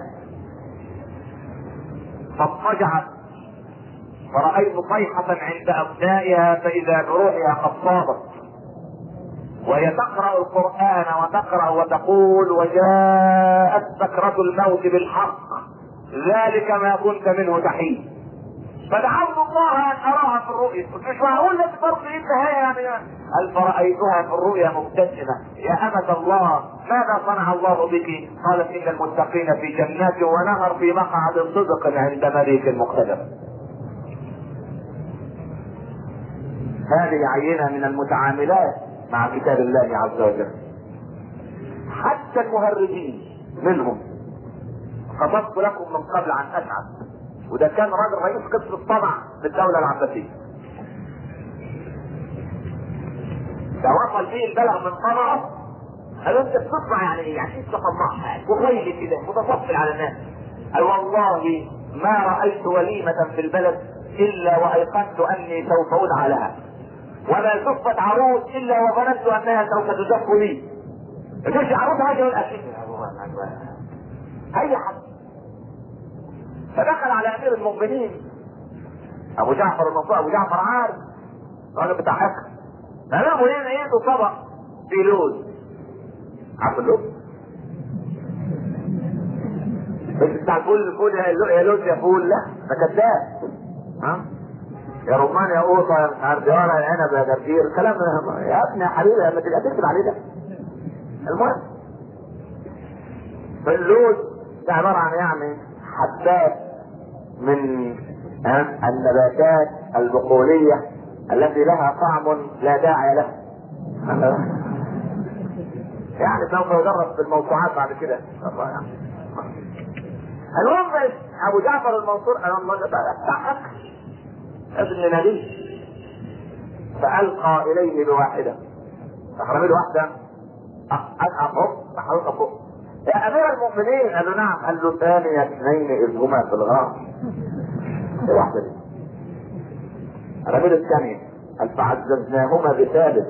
فاضطجعت فرأيت صيحة عند ابنائها فاذا بروحها قد صابت وهي تقرأ القرآن وتقرأ وتقول وجاءت سكرة الموت بالحق ذلك ما كنت منه تحيد. فدعوت الله ان اراها في الرؤيا. مش معقول لك برضه انت يعني هل فرأيتها في الرؤيا مبتسمة يا أمة الله ماذا صنع الله بك؟ قالت ان المتقين في جنات ونهر في مقعد صدق عند مليك مقتدر. هذه عينة من المتعاملات مع كتاب الله عز وجل. حتى المهرجين منهم خطبت لكم من قبل عن أسعد، وده كان راجل رئيس قسم الطبع في الدولة العباسية. ده وصل فيه البلغ من طبعه، قالوا انت بتطلع يعني ايه؟ يعني انت طماع وخيل كده متطفل على الناس. قال والله ما رأيت وليمة في البلد الا وايقنت اني سوف ادعى لها، وما زفت عروس الا وظننت انها سوف تزف لي. مش عروس هاجي يقول اكيد اي حد. فدخل على امير المؤمنين ابو جعفر المنصور، ابو جعفر عارف راجل بتاع حكم. امير المؤمنين ايده طبق في لوز، عارف اللوز؟ مش بتاع الفول يا لوز يا فول، لا ده كذاب. ها يا رمان يا قوطه يا مش عارف يا ورق العنب يا جرجير، كلام يا ابني يا حبيبي لما تبقى تكتب عليه ده. المهم فاللوز ده عباره عن يعني حبات من النباتات البقوليه التي لها طعم لا داعي له. يعني سوف يدرس في الموسوعات بعد كده يعني. المهم ابو جعفر المنصور انا الله بتاعك ابن نبي، فالقى اليه بواحده، فحرمي له واحده اصعب فوق. يا امير المؤمنين، قال له نعم. قال له ثاني اثنين اذ هما في الغار. واحده دي رمي له الثانيه، قال فعززناهما بثالث.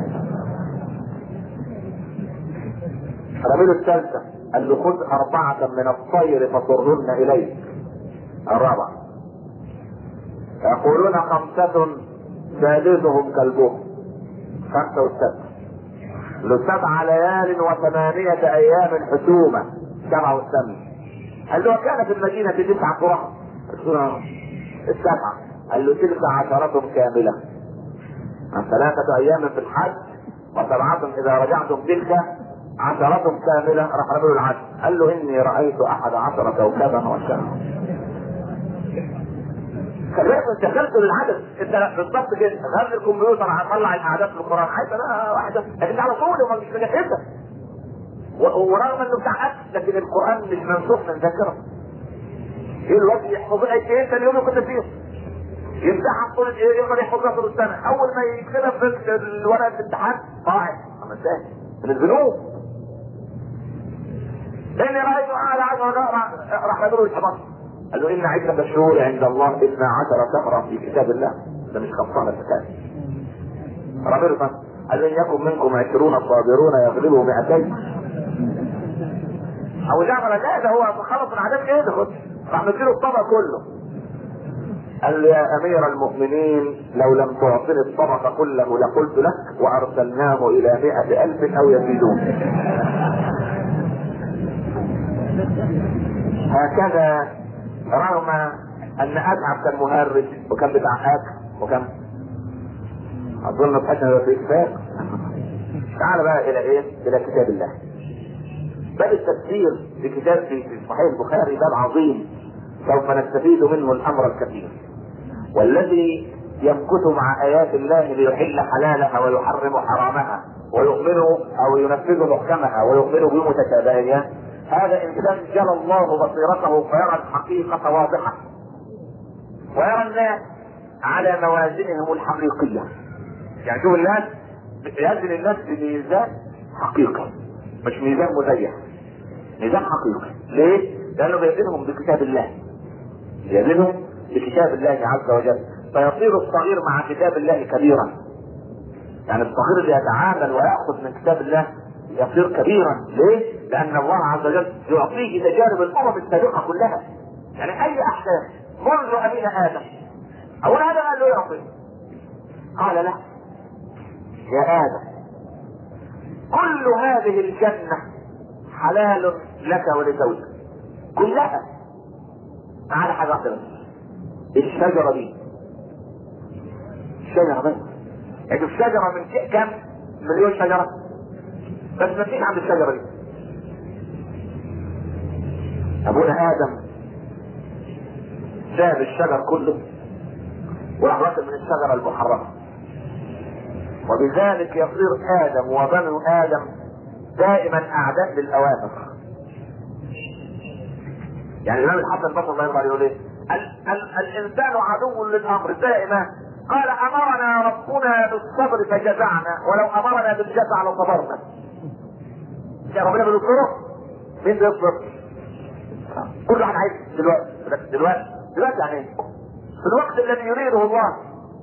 رمي له الثالثه، قال له خذ 4 من الطير فصرهن اليك. الرابعه يقولون 5 ثالثهم كلبهم. 5 و7 ل7 ليال و8 ايام حسومة. 7 و8. قال له وكان في المدينة 9 قرى. 7. قال له تلك 10 كاملة. 3 ايام في الحج و7 اذا رجعتم، تلك 10 كاملة. راح رجل العدل قال له اني رأيت 11 كوكبا وشمسا. خليك انت للعدد، انت بالضبط كده غير الكمبيوتر هطلع الاعداد في القران، عايز انا واحده لكن على طول وما مش مجهزها، ورغم انه بتاع لكن القران مش منسوخ من ذاكره. ايه الوقت يحفظ ايه ثاني يوم يكون فيه يمسحها طول يقدر يحفظها طول السنه، اول ما يكتبها في الورقه الامتحان ضاعت 5 سنين من الذنوب. اني رايت اعلى 10 راح يقولوا الحفظ. قال له ان عدة الشهور عند الله 12 شهرا في كتاب الله. ده مش 15 كتاب. ربنا قال ان يكن منكم 20 صابرون يغلبوا 200. ابو جعفر لا ده هو خلص من عدد ايه ده، خد راح نديله الطبق كله. قال له يا امير المؤمنين لو لم تعطني الطبق كله لقلت لك وارسلناه الى 100,000 او يزيدون. هكذا رغم ان اتعب كان مهرج وكان بتاع اكل وكان اظن بحثنا في كتاب. تعال بقى الى ايه؟ الى كتاب الله. باب التفسير في كتاب في صحيح البخاري باب عظيم سوف نستفيد منه الامر الكثير، والذي يمكث مع ايات الله ليحل حلالها ويحرم حرامها ويؤمن او ينفذ محكمها ويؤمن بمتشابهها، هذا انسان جل الله بصيرته فيرى الحقيقة واضحة ويرى الناس على موازينهم الحقيقية. يعني شوف الناس يزن الناس بميزان حقيقي مش ميزان مزيف، ميزان حقيقي. ليه؟ لانه بيزنهم بكتاب الله، يزنهم بكتاب الله عز وجل، فيصير الصغير مع كتاب الله كبيرا. يعني الصغير اللي يتعامل ويأخذ من كتاب الله يصير كبيرا. ليه؟ لان الله عز وجل يعطيه تجارب الامم السابقه كلها. يعني اي احداث منذ ابينا ادم، اول ادم قال له يا رب، قال له يا ادم كل هذه الجنه حلال لك ولزوجك كلها ما عدا حاجه واحده بس، الشجره دي. الشجره بس، يعني الشجره من كم مليون شجره بس ما فيش عند الشجره دي. ابونا ادم ساب الشجر كله وراح واكل من الشجره المحرمه وبذلك يصير ادم وبنو ادم دائما اعداء للاوامر. يعني الامام الحسن البصري الله يرضى عليه يقول ايه؟ الانسان عدو للامر دائما. قال امرنا ربنا بالصبر فجزعنا ولو امرنا بالجزع لصبرنا. يا ربنا بيذكره مين بيصبر؟ كل واحد عايز دلوقتي يعني ايه؟ في الوقت الذي يريده الله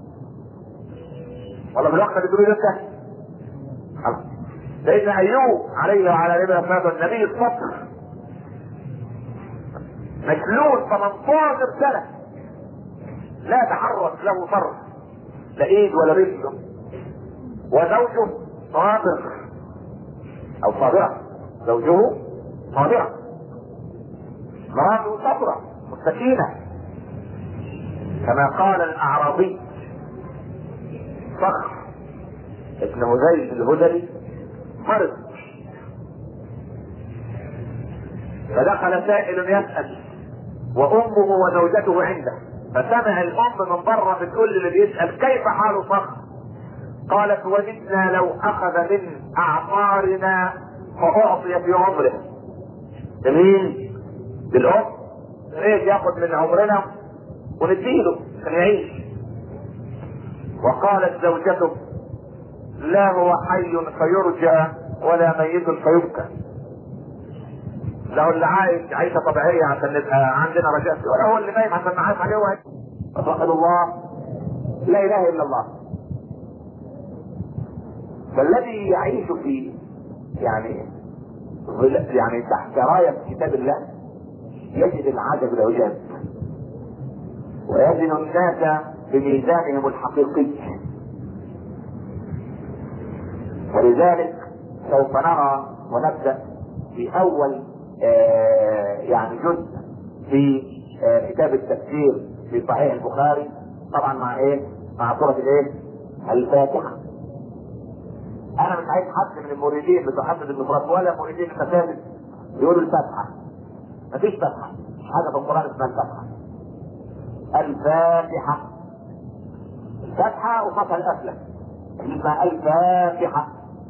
ولا في الوقت الذي تريده انت؟ سيدنا ايوب عليه وعلى نبينا محمد النبي الصبر مجلول 18 سنة لا تحرك له طرف لا ايد ولا رجل، وزوجه صابر او صابرة، زوجه صابرة، مراته صبرة مستكينة. كما قال الاعرابي صخر ابن هذيل الهذلي مرض، فدخل سائل يسأل وامه وزوجته عنده، فسمع الام من بره بتقول للي بيسأل كيف حال صخر؟ قالت وددنا لو اخذ من اعمارنا فاعطي في عمره. جميل الام ايه ياخد من عمرنا ونديله عشان يعيش. وقالت زوجته لا هو حي فيرجى ولا ميت فيبكى، لو اللي عايش عيشه طبيعيه عشان نبقى عندنا رجاء ولا هو اللي نايم عشان نعيش عليه واحد. فضل الله لا اله الا الله. فالذي يعيش في يعني تحت رايه كتاب الله يجد العجب العجاب ويزن الناس بميزانهم الحقيقي. ولذلك سوف نرى ونبدأ في اول يعني جزء في كتاب التفسير في صحيح البخاري، طبعا مع ايه؟ مع سورة الايه؟ الفاتحة. انا مش عايز حد من المريدين بتوع حسن المفرد ولا مريدين المساجد يقولوا الفاتحة. مفيش فاتحة، حاجة في القرآن اسمها الفاتحة. الفاتحة الفاتحة وفتح الأسلم اسمها الفاتحة.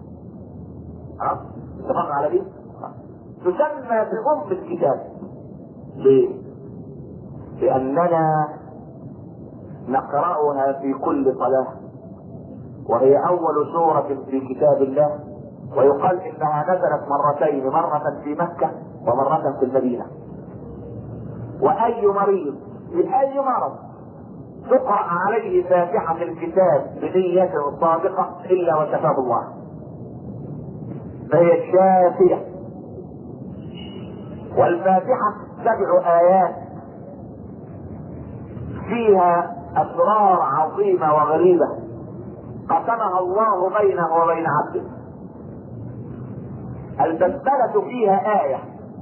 اتفقنا على دي؟ تسمى بأم الكتاب. ليه؟ لأننا نقرأها في كل صلاة، وهي أول سورة في كتاب الله، ويقال إنها نزلت مرتين، مرة في مكة ومرة في المدينة. وأي مريض بأي مرض تقرأ عليه فاتحة الكتاب بنية صادقة إلا وشفاه الله، فهي الشافية. والفاتحة 7 آيات فيها أسرار عظيمة وغريبة قسمها الله بينه وبين عبده. البسملة فيها آية.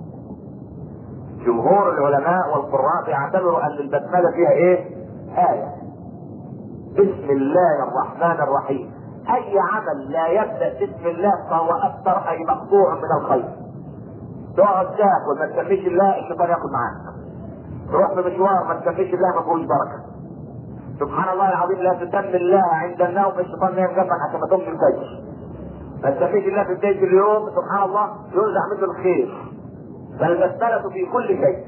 جمهور العلماء والقراء يعتبروا أن البسملة فيها إيه؟ آية. بسم الله الرحمن الرحيم. أي عمل لا يبدأ بسم الله فهو أكثر أي مقطوع من الخير. تقعد تاكل ما تسميش الله الشيطان ياكل معاك. تروح بمشوار ما تسميش الله ما فيهوش بركة. سبحان الله العظيم لا تسمي الله عند النوم الشيطان نايم جنبك عشان ما تقومش الفجر. ما تسميش الله في بداية اليوم سبحان الله يرزع مثل الخير. فالبسملة في كل شيء.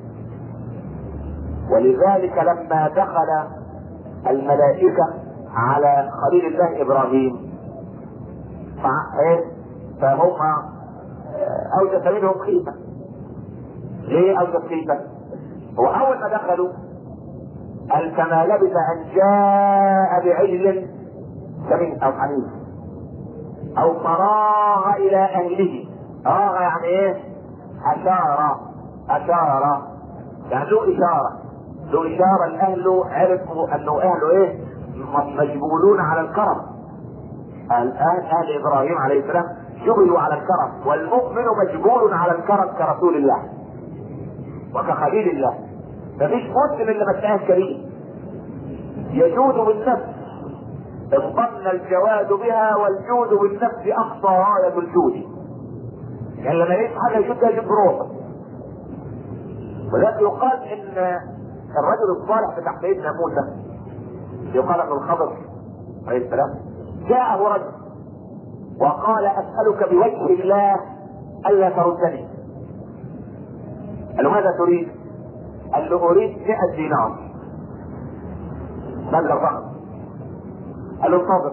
ولذلك لما دخل الملائكة على خليل الله إبراهيم فهم أوجد منهم خيفة. ليه أوجد خيفة؟ هو أول ما دخلوا قال كما لبث أن جاء بعجل سمين أو حنيف أو فراغ إلى أهله. راغ يعني إيه؟ أشار يعني له إشارة الأهل عرفوا أنه أهله إيه؟ مجبولون على الكرم. الآن أهل إبراهيم عليه السلام جبلوا على الكرم، والمؤمن مجبول على الكرم كرسول الله وكخليل الله. مفيش مسلم إلا ما تلاقيه كريم يجود بالنفس اضمن الجواد بها، والجود بالنفس أقصى غاية الجود. يعني لما يجد حاجة يجد بروحه. ولذلك يقال ان الرجل الصالح بتاع سيدنا موسى يقال ان الخضر عليه السلام جاءه رجل وقال اسالك بوجه الله الا تردني. قال له ماذا تريد؟ قال له اريد 100 دينار مبلغ فقط. قال له انتظر.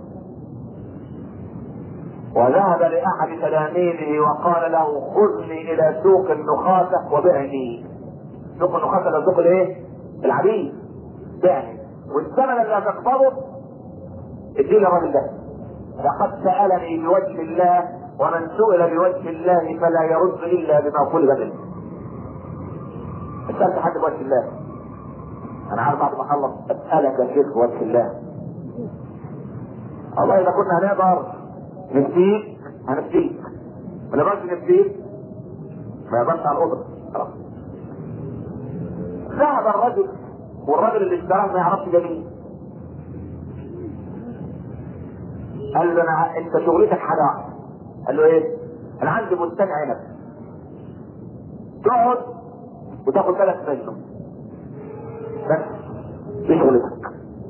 وذهب لاحد تلاميذه وقال له خذني الى سوق النخاسه وبعني. سوق النخاسه ده سوق الايه؟ العبيد. بعني والثمن اللي هتقبضه اديه للراجل ده. لقد سالني بوجه الله ومن سئل بوجه الله فلا يرد الا بما طلب منه. سالت حد بوجه الله، انا عارف بعد ما اخلص اسالك يا شيخ بوجه الله. والله اذا كنا هنقدر نفتيك هنفتيك، ما نقدرش نفتيك ما يقدرش على القدره. خلاص. ذهب الرجل والراجل اللي اشتراه ما يعرفش جميل. قال له انت شغلتك حاجه واحده. قال له ايه؟ انا عندي بستان عنب تقعد وتاخد بالك منه بس، دي شغلتك.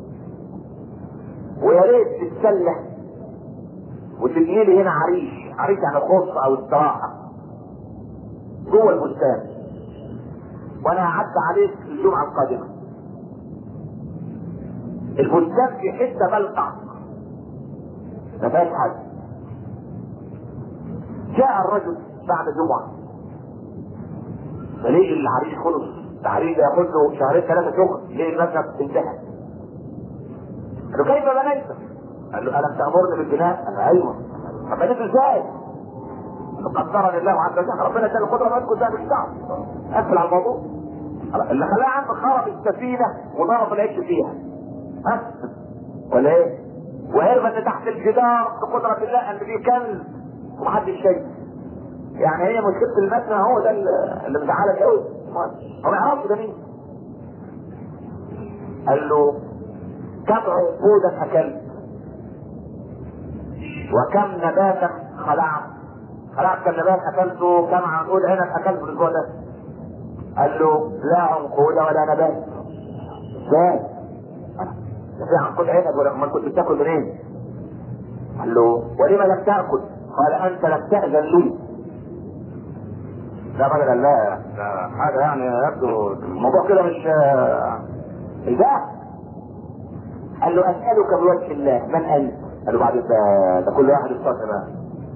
ويا ريت تتسلى وتبني لي هنا عريش يعني خص او استراحه جوه البستان، وانا هعدي عليك الجمعه القادمه. البستان في حته ملقع ما فيهاش حاجه. جاء الرجل بعد جمعه فليه العريش خلص، العريش ياخد له شهرين 3 شغل، ليه المكنه انتهت؟ قال له كيف بنيت؟ قال له الم تامرني بالبناء؟ قال له ايوه. طب بنيت ازاي؟ قدرني الله عز وجل، ربنا اداني القدره ما اسكت ده مش صعب. قفل على الموضوع. اللي خلاه عنده خرب السفينه وضرب العيش فيها، ها ولا ايه؟ وهربت تحت الجدار بقدره الله ان دي كنز ومحدش شايف. يعني هي مشكله المكنه، هو ده اللي مزعلك قوي. هو ما يعرفش ده مين. قال له كم عنقودا اكلت وكم نباتا خلعت كم نبات اكلته، كم عنقود عنب اكلته الاسبوع ده؟ قال له لا عنقود ولا نبات. ازاي؟ في عنقود عنب ولا ما كنت بتاكل منين؟ قال له ولما لم تاكل؟ قال انت لم تاذن لي. لا راجل قال لا حاجه يعني يبدو الموضوع كده مش ده. قال له اسالك بوجه الله من انت؟ قال له بعد ده كل واحد يستطيع بقى.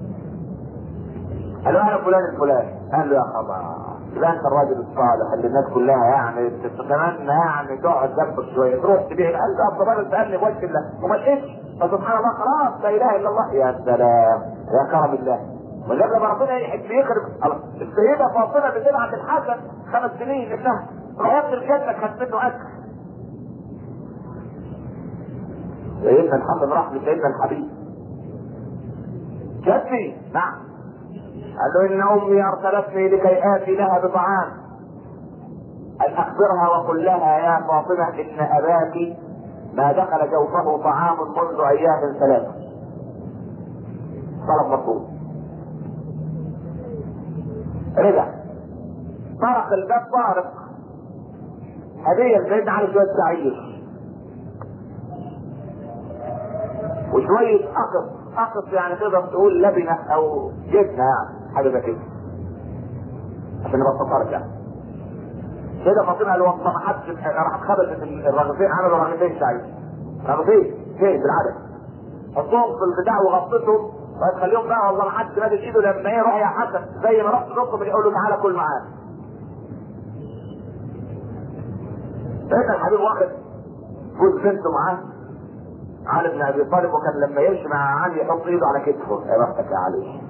قال له انا فلان الفلاني. قال له يا خبر لا انت الراجل الصالح اللي الناس كلها يعني تتمنى يعني تقعد جنبك شويه تروح تبيع. قال له ابو بكر سالني بوجه الله وما لقيتش، فسبحان الله خلاص لا اله الا الله. يا سلام يا كرم الله. ولما ربنا يحب يخرب السيده فاطمه بتبعت الحسن 5 سنين ابنها رياض الجنه خد منه اكل. سيدنا الحسن راح لسيدنا الحبيب جدي نعم. قال له ان امي ارسلتني لكي اتي لها بطعام، ان اخبرها وقل لها يا فاطمه ان اباك ما دخل جوفه طعام منذ ايام 3. طلب مطلوب. رجع طرق الباب طارق هديه لسيدنا علي شويه شعير وشويه اقص يعني تقدر تقول لبنه او جبنه يعني حاجه زي كده عشان يبقى تفرج يعني. كده فاطمه قال والله ما حدش راح خبزت الرغيفين، عملوا رغيفين شعير رغيفين فين بالعدد، حطوهم في البتاع وغطيتهم وتخليهم بقى والله ما حدش مادد ايده لما ايه روح يا حسن زي ما رحت نطلب يقول له تعالى كل معانا. سيدنا الحبيب واخد جوز بنته معاه علي بن ابي طالب، وكان لما يمشي مع علي يحط ايده على كتفه. يا بختك يا علي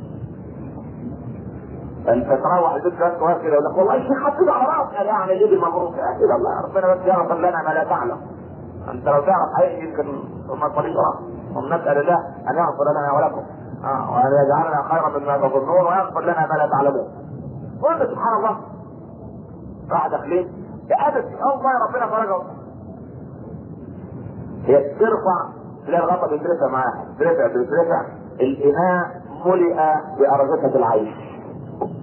انت تروح البيت بس واقف كده يقول لك والله الشيخ حط ايده على راسك. قال يعني يجيب المبروك يا اخي الله ربنا بس يغفر لنا ما لا تعلم. انت لو تعرف حقيقي يمكن ثم الطريقه ونسال الله ان يغفر لنا ولكم وان يجعلنا خيرا مما تظنون ويغفر لنا ما لا تعلمون. قلت سبحان الله راح داخلين يا ابد الله ربنا فرجه. هي بترفع تلاقي الغطا بيترفع معاها بترفع الاناء ملئ بارغفه العيش.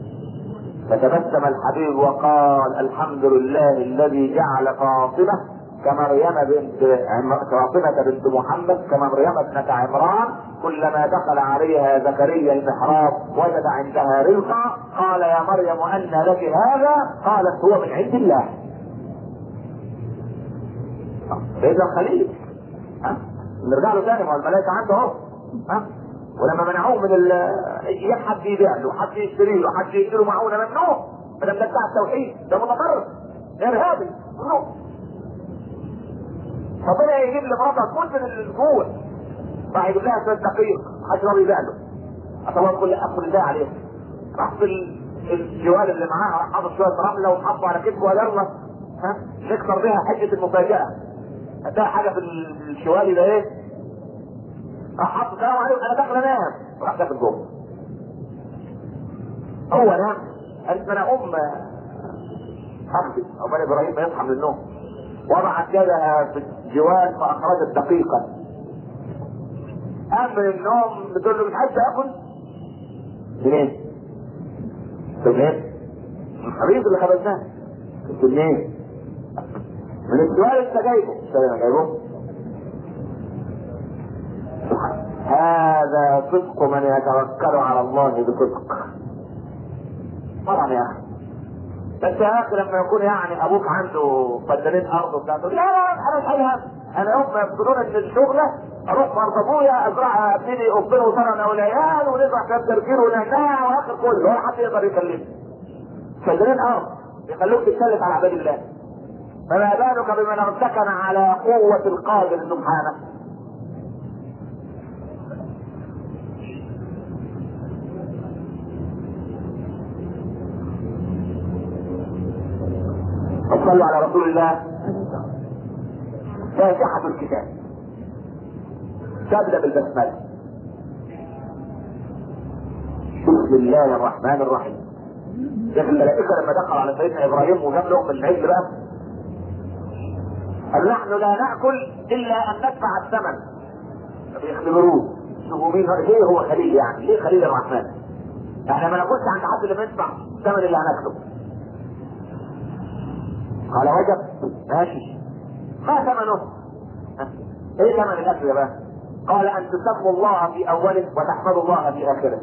فتبسم الحبيب وقال الحمد لله الذي جعل فاطمه كمريم بنت فاطمة بنت محمد كمريم ابنة عمران، كلما دخل عليها زكريا المحراب وجد عندها رزقا قال يا مريم أنى لك هذا؟ قالت هو من عند الله. سيدنا الخليل نرجع له تاني، ما الملائكة عنده اهو. ولما منعوه من ايام حد يبيع له، حد يشتري له، حد يشتري معونه، ممنوع. ما دام ده بتاع التوحيد، ده متطرف ارهابي ممنوع. ربنا يجيب لمراتها تموت من الجوع، راح يجيب لها شويه دقيق محدش راضي يبيع له، اطلع كل اكل ده عليه. راح في الجوال اللي معاها راح حاطط شويه رمله وحطه على كتفه ويلا نكسر بيها حجه المفاجاه. هتلاقي حاجه في الشوالي ده ايه؟ راح حط السلام عليكم انا داخل انام، راح داخل جوه. هو نام قالت ما انا اختي عقبال ابراهيم ما يصحى من النوم، وضعت يدها في الجوال فاخرجت دقيقا. قام من النوم بتقول له مش عايز تاكل؟ منين؟ منين؟ من الخبيث اللي خبزناه. قلت منين؟ من الجوال انت جايبه. قلت انا جايبه؟ هذا صدق من يتوكل على الله بصدق. طبعا يا اخي، بس يا اخي لما يكون يعني ابوك عنده فدانين ارض وبتاعته، لا انا مش عايزها، انا يوم ما يفقدون ان الشغله اروح في ارض ابويا ازرعها ابتدي اقبله سنه والعيال ونزرع فيها تركير ونعناع واخر كله ولا حد يقدر يكلمني. فدانين ارض يخلوك تتكلم على عباد الله، فما بالك بمن ارتكن على قوه القادر سبحانه. صلوا على رسول الله. فاتحة الكتاب تبدأ بالبسملة. بسم الله الرحمن الرحيم. لكن الملائكة لما دخل على سيدنا ابراهيم وجاب لهم العجل بقى قال نحن لا ناكل الا ان ندفع الثمن. بيختبروه شوفوا مين ليه هو خليل، يعني ليه خليل الرحمن؟ احنا ما ناكلش عند حد اللي بيدفع الثمن اللي هناكله. قال وجب ماشي، ما ثمنه؟ ايه ثمن الاكل بقى؟ قال ان تسموا الله في اوله وتحمدوا الله في اخره.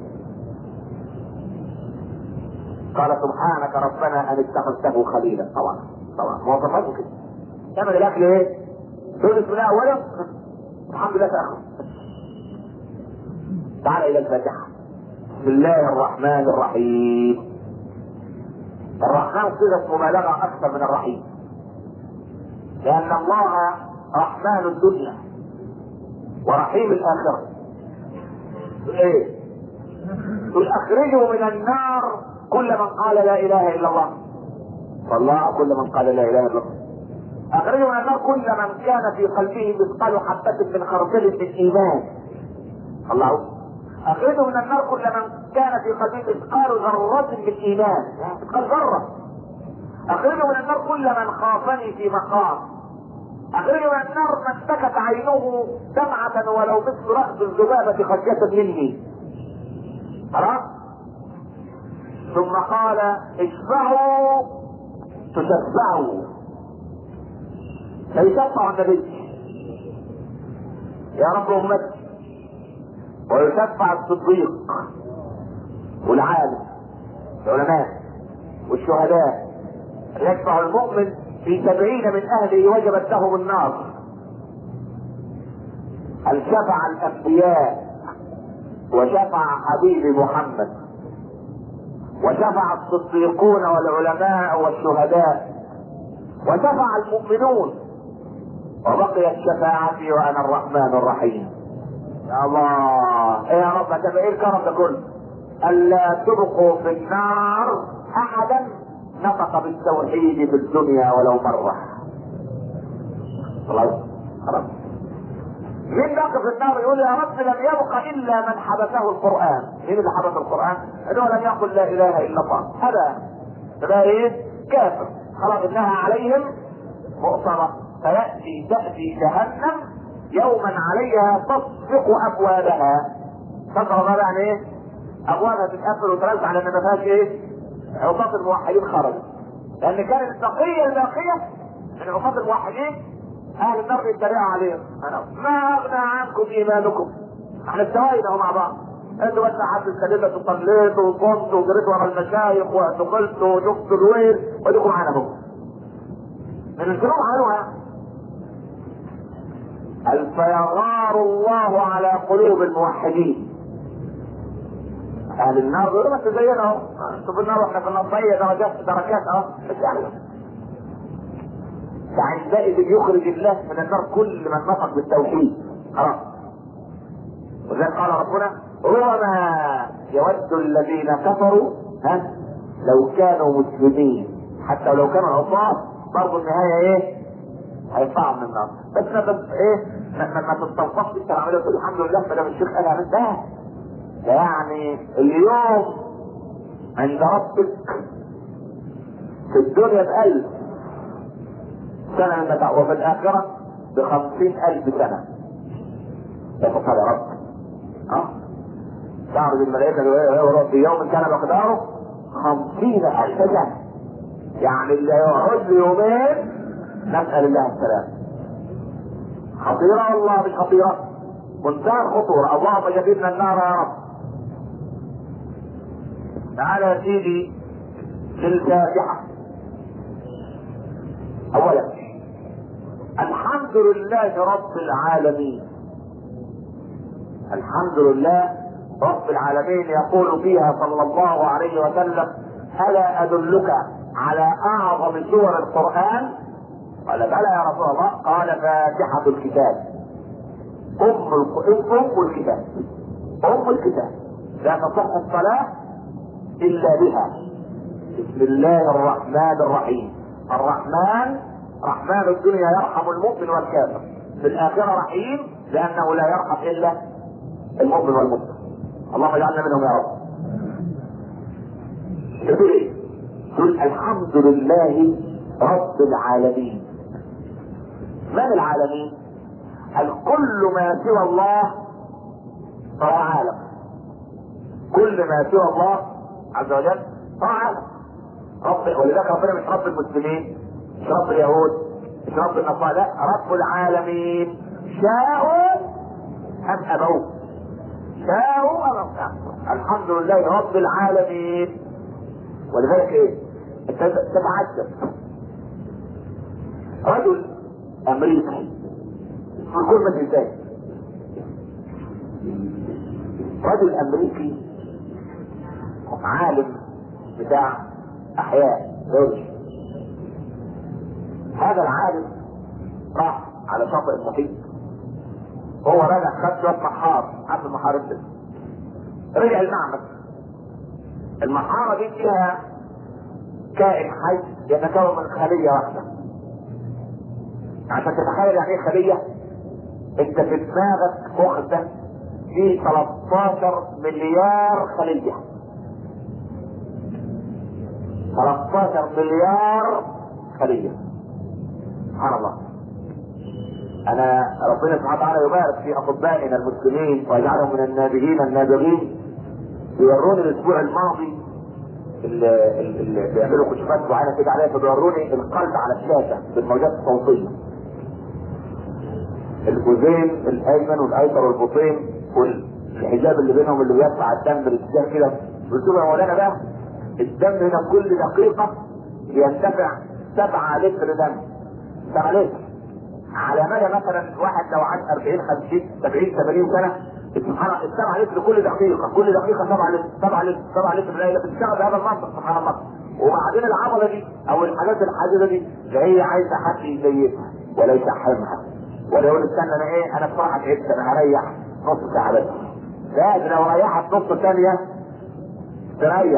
قال سبحانك ربنا ان اتخذته خليلا. طبعا مواصفاته كده. ثمن الاكل ايه؟ تقول بسم الله اوله الحمد لله في اخره. تعال الى الفاتحه. بسم الله الرحمن الرحيم. الرحمن صيغه مبالغه اكثر من الرحيم، لان الله رحمن الدنيا ورحيم الاخره. ايه؟ قل اخرجوا من النار كل من قال لا اله الا الله. والله كل من قال لا اله الا الله. اخرجوا من النار كل من كان في قلبه مثقال حبه من خردل من ايمان. الله. اخرجوا من النار كل من كان في قلبه مثقال ذره من ايمان، مثقال ذره. اخرجوا من النار كل من خافني في مقام. اخرجوا من النار من سكت عينه دمعة ولو مثل رأس الذبابة خشية مني. خلاص؟ ثم قال اشفعوا تشفعوا. فيشفع النبي يا رب امتي، ويشفع الصديق والعالم العلماء والشهداء. يشفع المؤمن في 70 من اهله وجبت لهم النار. هل شفع الانبياء وشفع حبيبي محمد وشفع الصديقون والعلماء والشهداء وشفع المؤمنون وبقيت شفاعتي وانا الرحمن الرحيم. يا الله يا رب تبقى ايه الكرم ده كله؟ الا تبقوا في النار احدا نطق بالتوحيد في الدنيا ولو مره. خلاص مين بقى في النار يقول يا رب لم يبق الا من حبسه القران. مين اللي حبس القران؟ انه لم يقل لا اله الا الله. هذا ده ايه؟ كافر. خلاص انها عليهم مؤصرة. تأتي جهنم يوما عليها تصفق ابوابها. تصفق يعني ايه؟ ابوابها تتقفل وترد على ان ما فيهاش ايه؟ عصاة الموحدين خرجوا. لان كانت التقية الباقية من عصاة الموحدين اهل النار بيتريقوا عليهم، ما اغنى عنكم ايمانكم، احنا استوينا مع بعض، انتوا بس قعدتوا السليمة وصليتوا وقمتوا وجريتوا ورا المشايخ واعتقلتوا وشفتوا الويل وديكم معانا اهو. من الجنوب عملوها. فيغار الله على قلوب الموحدين. اهل النار بيقولوا بس زينا اهو، انتوا في النار واحنا في النار، دركات اهو. فعندئذ يخرج الله من النار كل من نطق بالتوحيد خلاص. وذلك قال ربنا ربما يود الذين كفروا لو كانوا مسلمين، حتى لو كانوا عصاة برضه النهاية ايه؟ هيطلعوا من النار. بس ايه ما تستوقفش انت العملية تقول الحمد لله ما دام الشيخ قال اعمل ده. يعني اليوم عند ربك في الدنيا ب1000 سنة من متاع، وفي الآخرة ب50,000 سنة. يقول يا رب تعرض الملائكة في يوم كان مقداره 50,000 سنة، يعني اللي يقعد يومين نسأل الله السلام. خطيرة والله مش خطيرة؟ منتهى الخطورة. اللهم جنبنا النار يا رب. تعالى يا سيدي للفاتحة. أولا الحمد لله رب العالمين. الحمد لله رب العالمين يقول فيها صلى الله عليه وسلم ألا أدلك على أعظم سور القرآن؟ قال بلى يا رسول الله. قال فاتحة الكتاب أم الكتاب. أم الكتاب لا تصح الصلاة إلا بها. بسم الله الرحمن الرحيم. الرحمن رحمن الدنيا يرحم المؤمن والكافر، في الآخرة رحيم لأنه لا يرحم إلا المؤمن والمسلم. اللهم اجعلنا منهم يا رب. يقول ايه؟ يقول الحمد لله رب العالمين. من العالمين؟ كل ما سوى الله فهو عالم. كل ما سوى الله عز وجل فهو عالم. ولذلك ربنا مش رب المسلمين، مش رب اليهود، مش رب النصارى، لا، رب العالمين. شاءوا ام ابوا، شاءوا ام ابوا. الحمد لله رب العالمين. ولذلك ايه؟ تتعجب رجل امريكي في الكلمة ازاي؟ رجل امريكي عالم بتاع احياء بيولوجي. هذا العالم راح على شاطئ المحيط، هو راجع خد شوية محار، عارف المحار السد، رجع المعمل. المحارة دي فيها كائن حي يتكون من خلية واحدة. عشان تتخيل يعني ايه خلية، انت في دماغك واخدة في 13 مليار خلية. 13 مليار خلية. سبحان الله. انا ربنا سبحانه وتعالى يبارك في اطبائنا المسلمين ويجعلهم من النابغين النابغين. بيوروني الاسبوع الماضي اللي بيعملوا كشوفات معينه كده عليها، فبيوروني القلب على الشاشه بالموجات الصوتيه، الجزين الايمن والايسر والبطين والحجاب اللي بينهم اللي بيدفع الدم بالاتجاه كده. قلت له يا مولانا بقى الدم هنا كل دقيقه يندفع 7 لتر دم. 7 لتر على مدى مثلا واحد لو عاش 40 50 70 80 سنه، سبحان الله. 7 لتر كل دقيقه، كل دقيقه 7 لتر 7 لتر 7 لتر لا بتشتغل بهذا المنطق. سبحان الله. وبعدين العضله دي او الحاجات الحديده دي هي عايزه حد يزيفها ولا يشحمها ولا يقول استنى انا ايه انا بصراحه تعبت انا هريح نص ساعه بس. لا لو ريحت نص ثانيه تريح.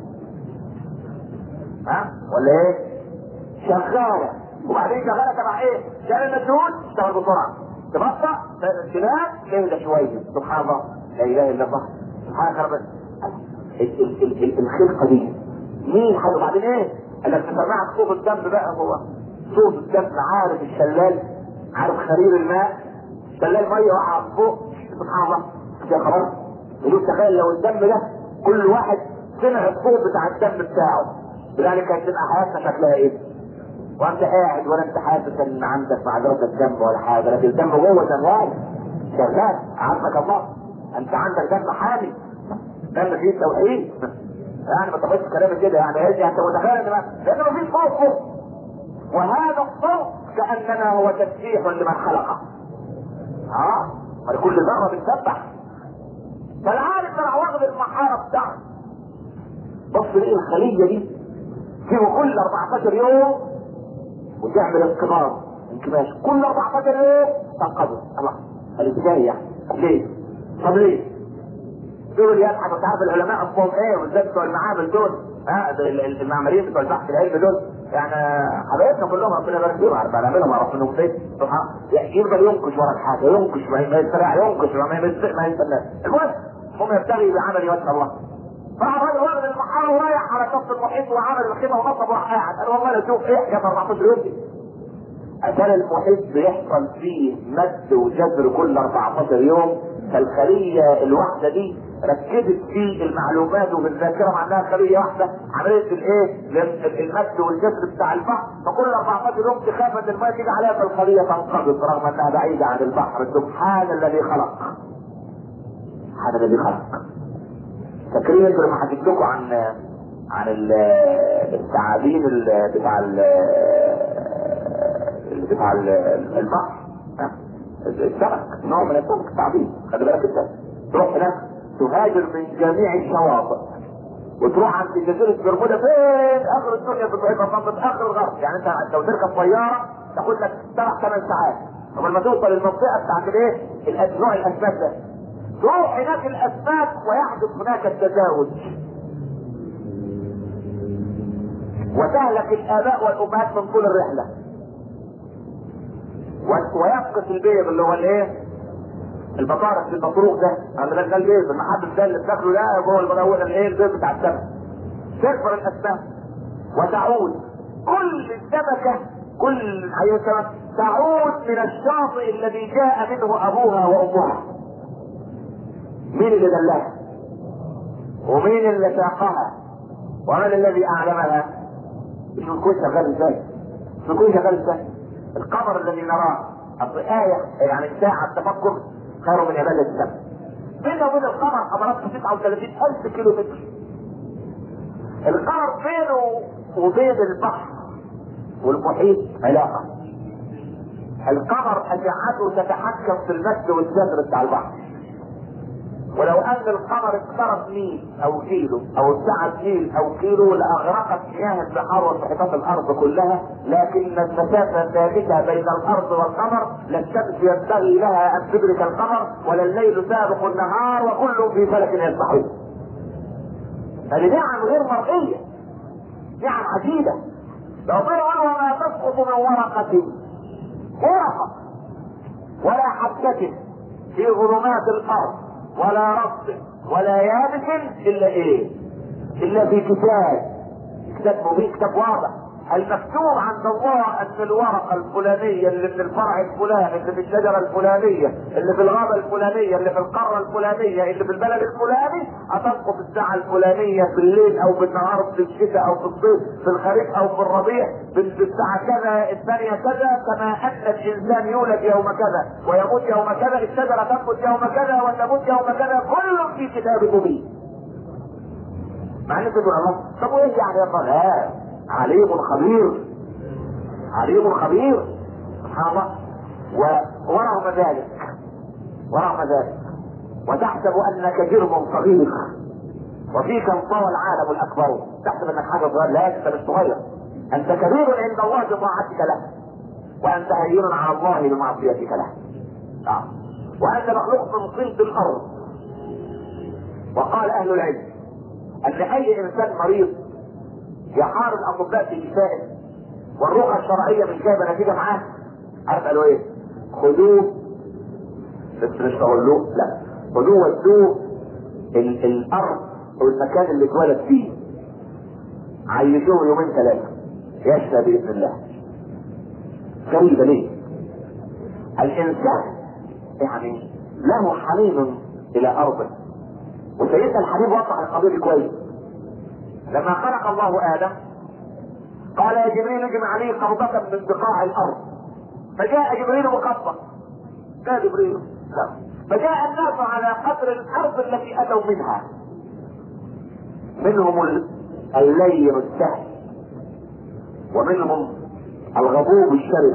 ولا ايه؟ شغاله. وبعدين شغاله تبع ايه؟ شغاله المجهول تشتغل بسرعه، تبطأ تنام تهدى شويه. سبحان الله. لا اله الا الله. سبحان الله. الخلقه دي مين حد؟ وبعدين ايه؟ قال لك تسمعك صوت الدم بقى، هو صوت الدم. عارف الشلال، عارف خرير الماء، شلال ميه وقع فوق. سبحان الله. يا خلاص يقول تخيل لو الدم ده كل واحد سمع الصوت بتاع الدم بتاعه، لذلك هتبقى حياتنا شكلها ايه؟ وانت قاعد ولا انت حاسس ان عندك معذرة الذنب ولا حاجة، لكن الذنب جوه شغال عافاك الله. انت عندك دم حامي، دم فيه توحيد. يعني ما تاخدش كلامي كده يعني انت متخيل لان مفيش صوت. وهذا الصوت كانما هو تسبيح لمن خلقه. كل ذره بتسبح. فالعالم طلع واخد المحاره بتاعته، بص ليه الخليه دي فيه كل 14 يوم وتعمل انكماش كل 14 يوم تنقبض. الله ازاي يعني؟ ليه؟ طب ليه؟ دول يضحك. انت عارف العلماء اصلهم ايه؟ والذات بتوع المعامل دول، المعمليين بتوع البحث العلمي دول، يعني حبايبنا كلهم ربنا يبارك فيهم، عارف هنعملهم معروف منهم ايه؟ سبحان يفضل ينكش ورا الحاجه، ينكش ما يستريح، ينكش ما يستناش. المهم هم يبتغي بعمل وجه الله. راح الراجل واخد المحاره ورايح على شط المحيط وعمل الخيمه ونصب وراح قاعد. قال والله لا اشوف ايه يا 14 يوم دي. عشان المحيط بيحصل فيه مد وجذر كل 14 يوم، فالخليه الواحده دي ركزت في المعلومات وفي الذاكره مع انها خليه واحده، عمليه المد والجذر بتاع البحر. فكل 14 يوم تخاف ان الماء تيجي عليها فالخليه تنقبض رغم انها بعيده عن البحر. سبحان الذي خلق. سبحان الذي خلق. فاكرين انتوا لما حكيت لكم عن الثعابين بتاع البحر، السمك، نوع من السمك الثعابين، خلي بالك انت تروح هناك تهاجر من جميع الشواطئ وتروح عند جزيره برمودا فين اخر الدنيا في منطقه اخر الغرب. يعني انت لو تركب طياره تاخد لك 7-8 ساعات قبل ما توصل للمنطقه بتاعت الايه؟ نوع الاسماك ده. تروح هناك الاسماك ويحدث هناك التزاوج وتهلك الاباء والامهات من طول الرحله. ويفقس البيض اللي هو الايه؟ البطارخ البطروخ ده، ده البيض المحبس ده اللي بتاكله ده جوه المدونه الايه؟ البيض بتاع السمك. تكبر الاسماك وتعود كل السمكه، كل حيوان سمك تعود من الشاطئ الذي جاء منه ابوها وامها. مين اللي دلها؟ ومين اللي ساقها؟ ومن الذي اعلمها؟ مش الكون شغال ازاي؟ مش الكون شغال ازاي؟ القمر الذي نراه آية يعني ساعة التفكر خير من عبادة السماء. بينه وبين القمر حضراتكم 39,000 كيلو متر. القمر بينه وبين البحر والمحيط علاقة. القمر أشعته تتحكم في المد والجذر بتاع البحر. ولو ان القمر اقترب ميل او كيلو او ابتعد ميل او كيلو لاغرقت مياه البحار ومحيطات الارض كلها، لكن المسافه ثابته بين الارض والقمر. لا الشمس ينبغي لها ان تدرك القمر ولا الليل سابق النهار وكل في فلك يسبحون. هذه نعم غير مرئيه، نعم عجيبه. لو قالوا وما تسقط من ورقه ولا حبة في ظلمات الارض ولا رطب ولا يابس الا ايه؟ الا في كتاب مبين، كتاب واضح. المكتوب عند الله ان الورقه الفلانيه اللي في الفرع الفلاني، اللي في الشجره الفلانيه، اللي في الغابه الفلانيه، اللي في القاره الفلانيه، اللي في البلد الفلاني هتسقط الساعه الفلانيه في الليل او بالنهار، في الشتاء او في الصيف، في الخريف او في الربيع، بالساعه كذا، الثانيه كذا. كما ان الانسان يولد يوم كذا ويموت يوم كذا، الشجره تنبت يوم كذا وتموت يوم كذا، كل في كتاب مبين. مع ان تقول الله طب وايه يعني يا طه؟ عليم خبير، عليم خبير سبحان الله. ورغم ذلك وتحسب انك جرم صغير وفيك انطوى العالم الاكبر. تحسب انك حاجه صغيره، لا انت مش صغير، انت كبير عند الله بطاعتك له، وانت هين على الله بمعصيتك له. وانت مخلوق من طين الارض. وقال اهل العلم ان اي انسان مريض يحار الاطباء في شفائه والرقى الشرعيه مش جايبه نتيجه معاه، عارف قالوا ايه؟ خذوه، بس مش تقولوه، لا خذوه ودوه الارض او المكان اللي اتولد فيه، عيشوه 2-3 يشفى باذن الله. غريبه ليه؟ الانسان يعني له حنين الى ارضه، وسيدنا الحبيب وضح القضيه كويس. لما خلق الله ادم قال يا جبريل اجمع لي قبضة من بقاع الارض. فجاء جبريل مقبض. جاء جبريل لا. فجاء الناس على قدر الارض التي اتوا منها، منهم اللين السهل، ومنهم الغضوب الشرس،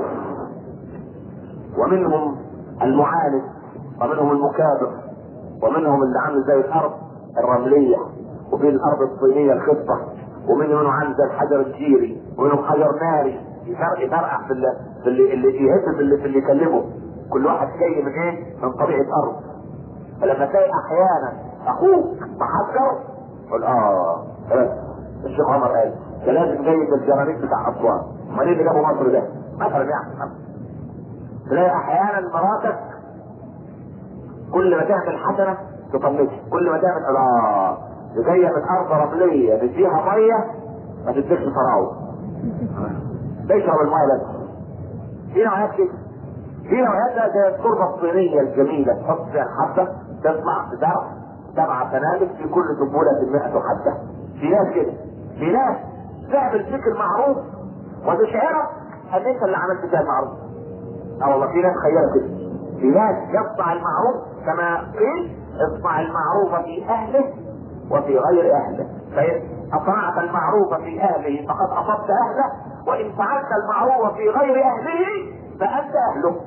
ومنهم المعاند، ومنهم المكابر، ومنهم اللي عامل زي الارض الرمليه، وفي الارض الطينيه الخصبه، ومنهم عامل زي الحجر الجيري، ومنهم حجر ناري يفرقع في اللي يهز في اللي يكلمه. كل واحد جاي من ايه؟ من طبيعه ارض. فلما تلاقي احيانا اخوك محجر قل الشيخ عمر قال ده لازم جاي من الجرانيت بتاع اسوان، امال ايه اللي جابه مصر ده؟ مثلا يعني تلاقي احيانا مراتك كل ما تعمل حسنه تطنشها، كل ما تعمل جايه من ارض رمليه نديها ميه ما تديكش فراوه، تشرب الميه بس. في نوعيات كده، في نوعيات زي التربه الصينيه الجميله تحط فيها الحبه تطلع زرع 7 سنابل في كل سنبله 100 حبه. في ناس كده، في ناس تعمل فيك المعروف وتشعرك ان انت اللي عملت فيها المعروف. والله في ناس خيره كده، في ناس يصنع المعروف كما قيل اصنع المعروف في اهله وفي غير اهله، فإن أصنعت المعروف في أهله فقد أصبت أهله، وإن فعلت المعروف في غير أهله فأنت أهله.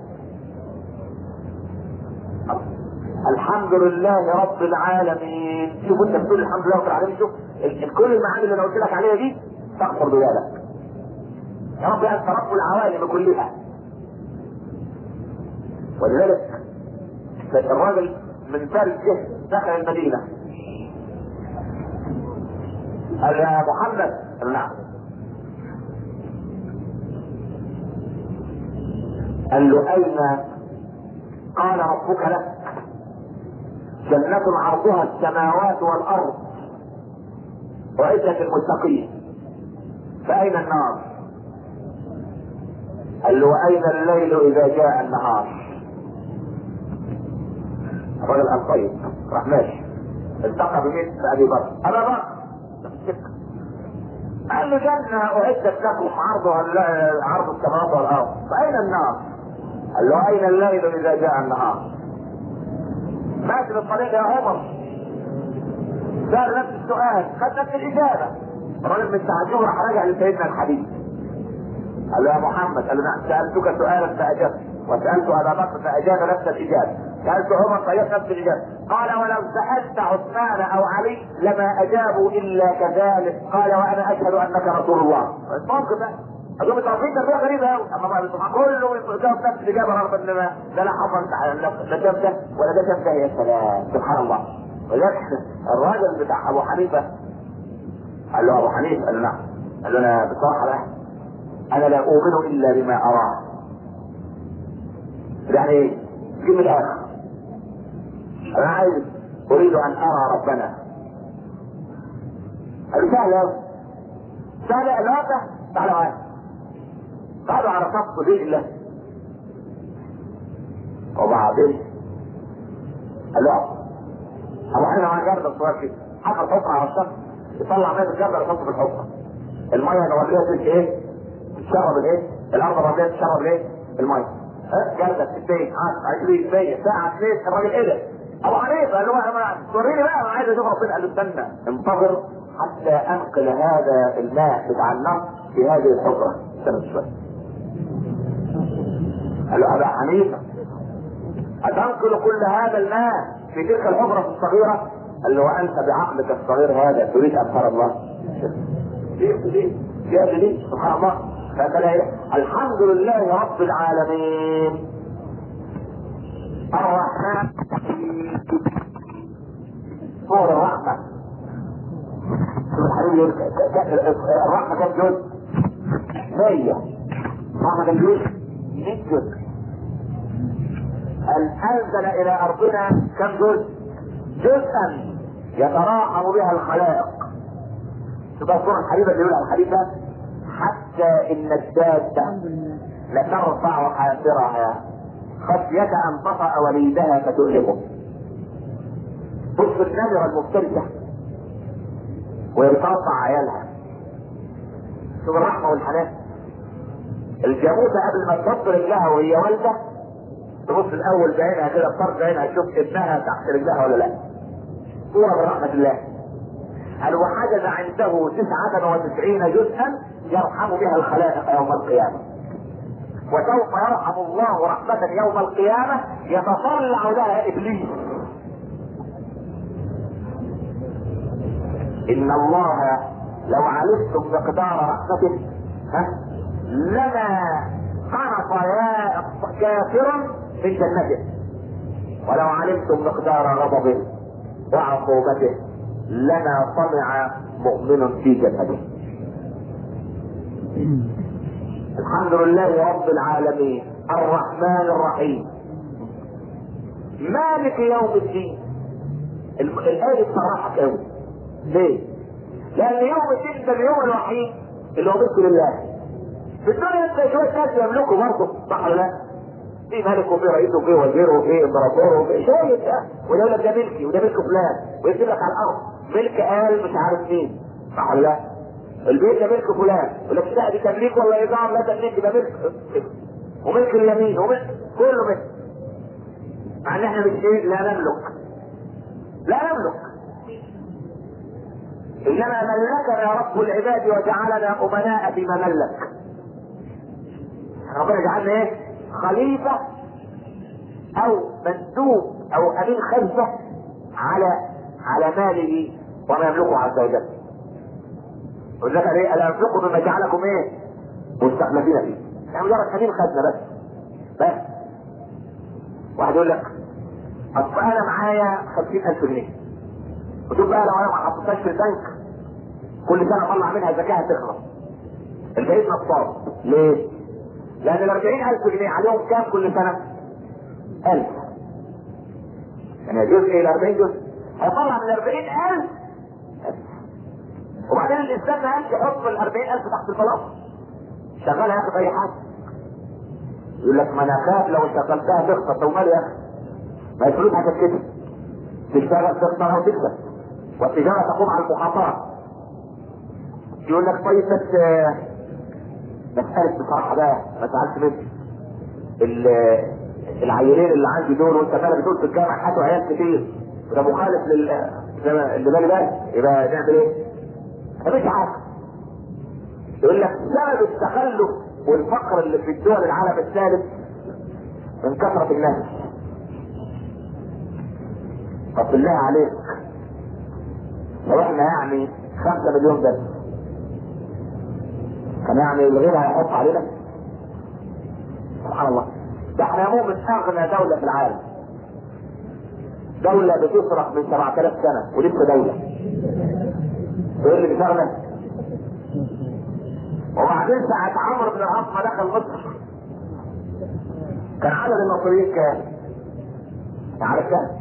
الحمد لله رب العالمين. شوف انت بتقول الحمد لله رب العالمين، شوف كل المعاني اللي انا قلت لك عليها دي تغفر بذلك. يا رب انت رب العوالم كلها. ولذلك الراجل من فارس دخل المدينه قال يا محمد، قال نعم. قال له اين؟ قال ربك لك جنة عرضها السماوات والارض وعزة المتقين، فاين النار؟ قال له واين الليل اذا جاء النهار؟ الرجل قال طيب، راح ماشي التقى بمين؟ بأبي بكر. ابا بكر قال له جنة اعدت لكم عرضها عرض السماوات والارض، فاين النار؟ قال له اين الليل اذا جاء النهار؟ ماشي بالطريق يا عمر، سأل نفس السؤال، خد نفس الاجابه. الراجل من تعجبه راح راجع لسيدنا الحبيب قال له يا محمد، قال له نعم، سالتك سؤالا فاجبت، وسالت ابا بكر فاجاب نفس الاجابه، سالت عمر فاجاب نفس الاجابه. قال ولو سالت عثمان او علي لما اجابوا الا كذلك. قال وانا اشهد انك رسول الله. الموقف ده اظن التوفيق تربيه غريبه قوي، اما كله يجاوب نفس الاجابه رغم ان ده لا حصل لا جاب ده ولا ده جاب ده. يا سلام سبحان الله. ولذلك الراجل بتاع ابو حنيفه قال له ابو حنيفه، قال له نعم، قال له انا بصراحه بقى انا لا اؤمن الا بما اراه. يعني ايه؟ جيب الاخر، انا اريد ان ارى ربنا. قال سهل سهل الواقع، تعالى معايا. قالوا على صف رجله وبعدين قال له ابو حنيفه مع جرد الصغير كده حط الحفره على الشط، يطلع ميه الجرد يحطه في الحفره، الميه الرمليه ايه؟ تشرب الايه؟ الارض الرمليه تشرب الايه؟ الميه. جردة 60 20 100 ساعه 2. الراجل ايه ده؟ ابو حنيفه قال له وريني بقى انا عايز اشوف ربنا. قال له استنى انتظر حتى انقل هذا الماء بتاع النهر في هذه الحفره. استنى شويه. قال له ابا حنيفه اتنقل كل هذا الماء في تلك الحفره الصغيره؟ قال له وانت بعقلك الصغير هذا تريد ان ترى الله؟ ليه سبحان الله. الحمد لله رب العالمين الرحمن صور الرحمة. شوف الحبيب الرحمة كم جزء؟ 100. الرحمة كم جزء؟ 100 جزء. أنزل إلى أرضنا كم جزء؟ جزءا يتراحم بها الخلائق. شوف الصورة الحبيبة اللي يقولها الحبيب ده، حتى ان الدابة لترفع حافرها خشية ان تطأ وليدها فتؤلمه. بص النمرة المفترسة وهي بترفع عيالها، شوف الرحمه والحنان. الجاموسه قبل ما تحط رجلها وهي والده تبص الاول بعينها كده بطرف عينها تشوف ابنها تحت رجلها ولا لا. صوره من رحمه الله. قال وحجز عنده 99 جزءا يرحم بها الخلائق يوم القيامه. وسوف يرحم الله رحمة يوم القيامة يتطلع لها ابليس. ان الله لو علمتم مقدار رحمته لما قنط يا كافر من جنته، ولو علمتم مقدار غضبه وعقوبته لما طمع مؤمن في جسده. الحمد لله رب العالمين الرحمن الرحيم مالك يوم الدين. الآية بصراحة قوي. ليه؟ لأن يوم الدين ده اليوم الوحيد اللي هو ملك لله. في الدنيا انت شوية ناس يملكوا برضه، صح ولا لا؟ في ملك وفي رئيس وفي وزير وفي امبراطور وفي شوية ده، وده يقول لك ده ملكي وده ملك فلان، ويكتب لك على الأرض ملك قال مش عارف مين، صح ولا لا؟ البيت ده ملك فلان، يقول لك لا دي تمليك ولا ايجار، لا تمليك ده ملك، وملك اليمين وملك كله ملك. مع ان احنا مش ايه؟ لا نملك. لا نملك. انما ملكنا رب العباد وجعلنا امناء بما ملك. ربنا جعلنا ايه؟ خليفة او مندوب او امين خلفة على ماله وما يملكه عز وجل. والذكر ايه؟ الا ينفقوا مما جعلكم ايه؟ مستخلفين فيه. يعني مجرد امين خزنة بس. واحد يقول لك اصل انا معايا 50,000 جنيه. وتقول بقى لو انا ما حطيتهاش في البنك كل سنه اطلع منها زكاه تخلص. البعيد نصاب. ليه؟ لان ال 40,000 جنيه عليهم كام كل سنه؟ 1000. يعني جزء ال 40 جزء هيطلع من 40,000. وبعدين الانسان ما قالش يحط ال 40,000 تحت البلاط. شغالها ياخد اي حاجه. يقول لك ما انا اخاف لو شغلتها تخسر. طب مالي يا اخي؟ ما هي فلوس حاجه كده. تشتغل تخسر او تكسب. والتجاره تقوم على المخاطره. يقول لك طيب بس مسألة بصراحة بقى ما تزعلش مني. العيلين اللي عندي دول وانت فعلا بتقول في الجامعة حاتوا عيال كتير وده مخالف اللي بالي ده، يبقى نعمل ايه؟ مش عارف. يقول لك سبب التخلف والفقر اللي في الدول العالم الثالث من كثرة الناس. طب بالله عليك لو احنا يعني 5 مليون بس كان يعني الغير هيحط علينا؟ سبحان الله. ده احنا مو من اغنى دولة في العالم. دولة بتصرف من 7000 سنة ولسه دولة. تقول لي مش اغنى؟ وبعدين ساعة عمرو بن العاص ما دخل مصر كان عدد المصريين كام؟ عارف كام؟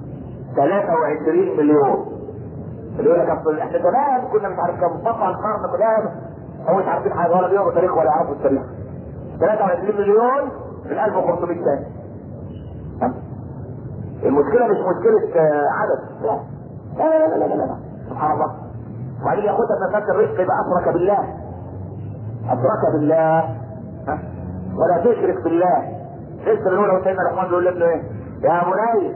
23 مليون. اللي يقول لك اصل احنا زمان كنا مش عارف كام بطل القرن كلها هو مش عارفين حاجه ولا بيقروا تاريخ ولا يعرفوا التاريخ. 23 مليون من 1500 سنه. المشكله مش مشكله عدد. لا لا لا لا لا, لا. سبحان الله. وبعدين ياخدها مسافه الرزق يبقى اشرك بالله. اشرك بالله ولا تشرك بالله. لسه بنقول لو سيدنا لقمان بيقول لابنه ايه؟ يا بني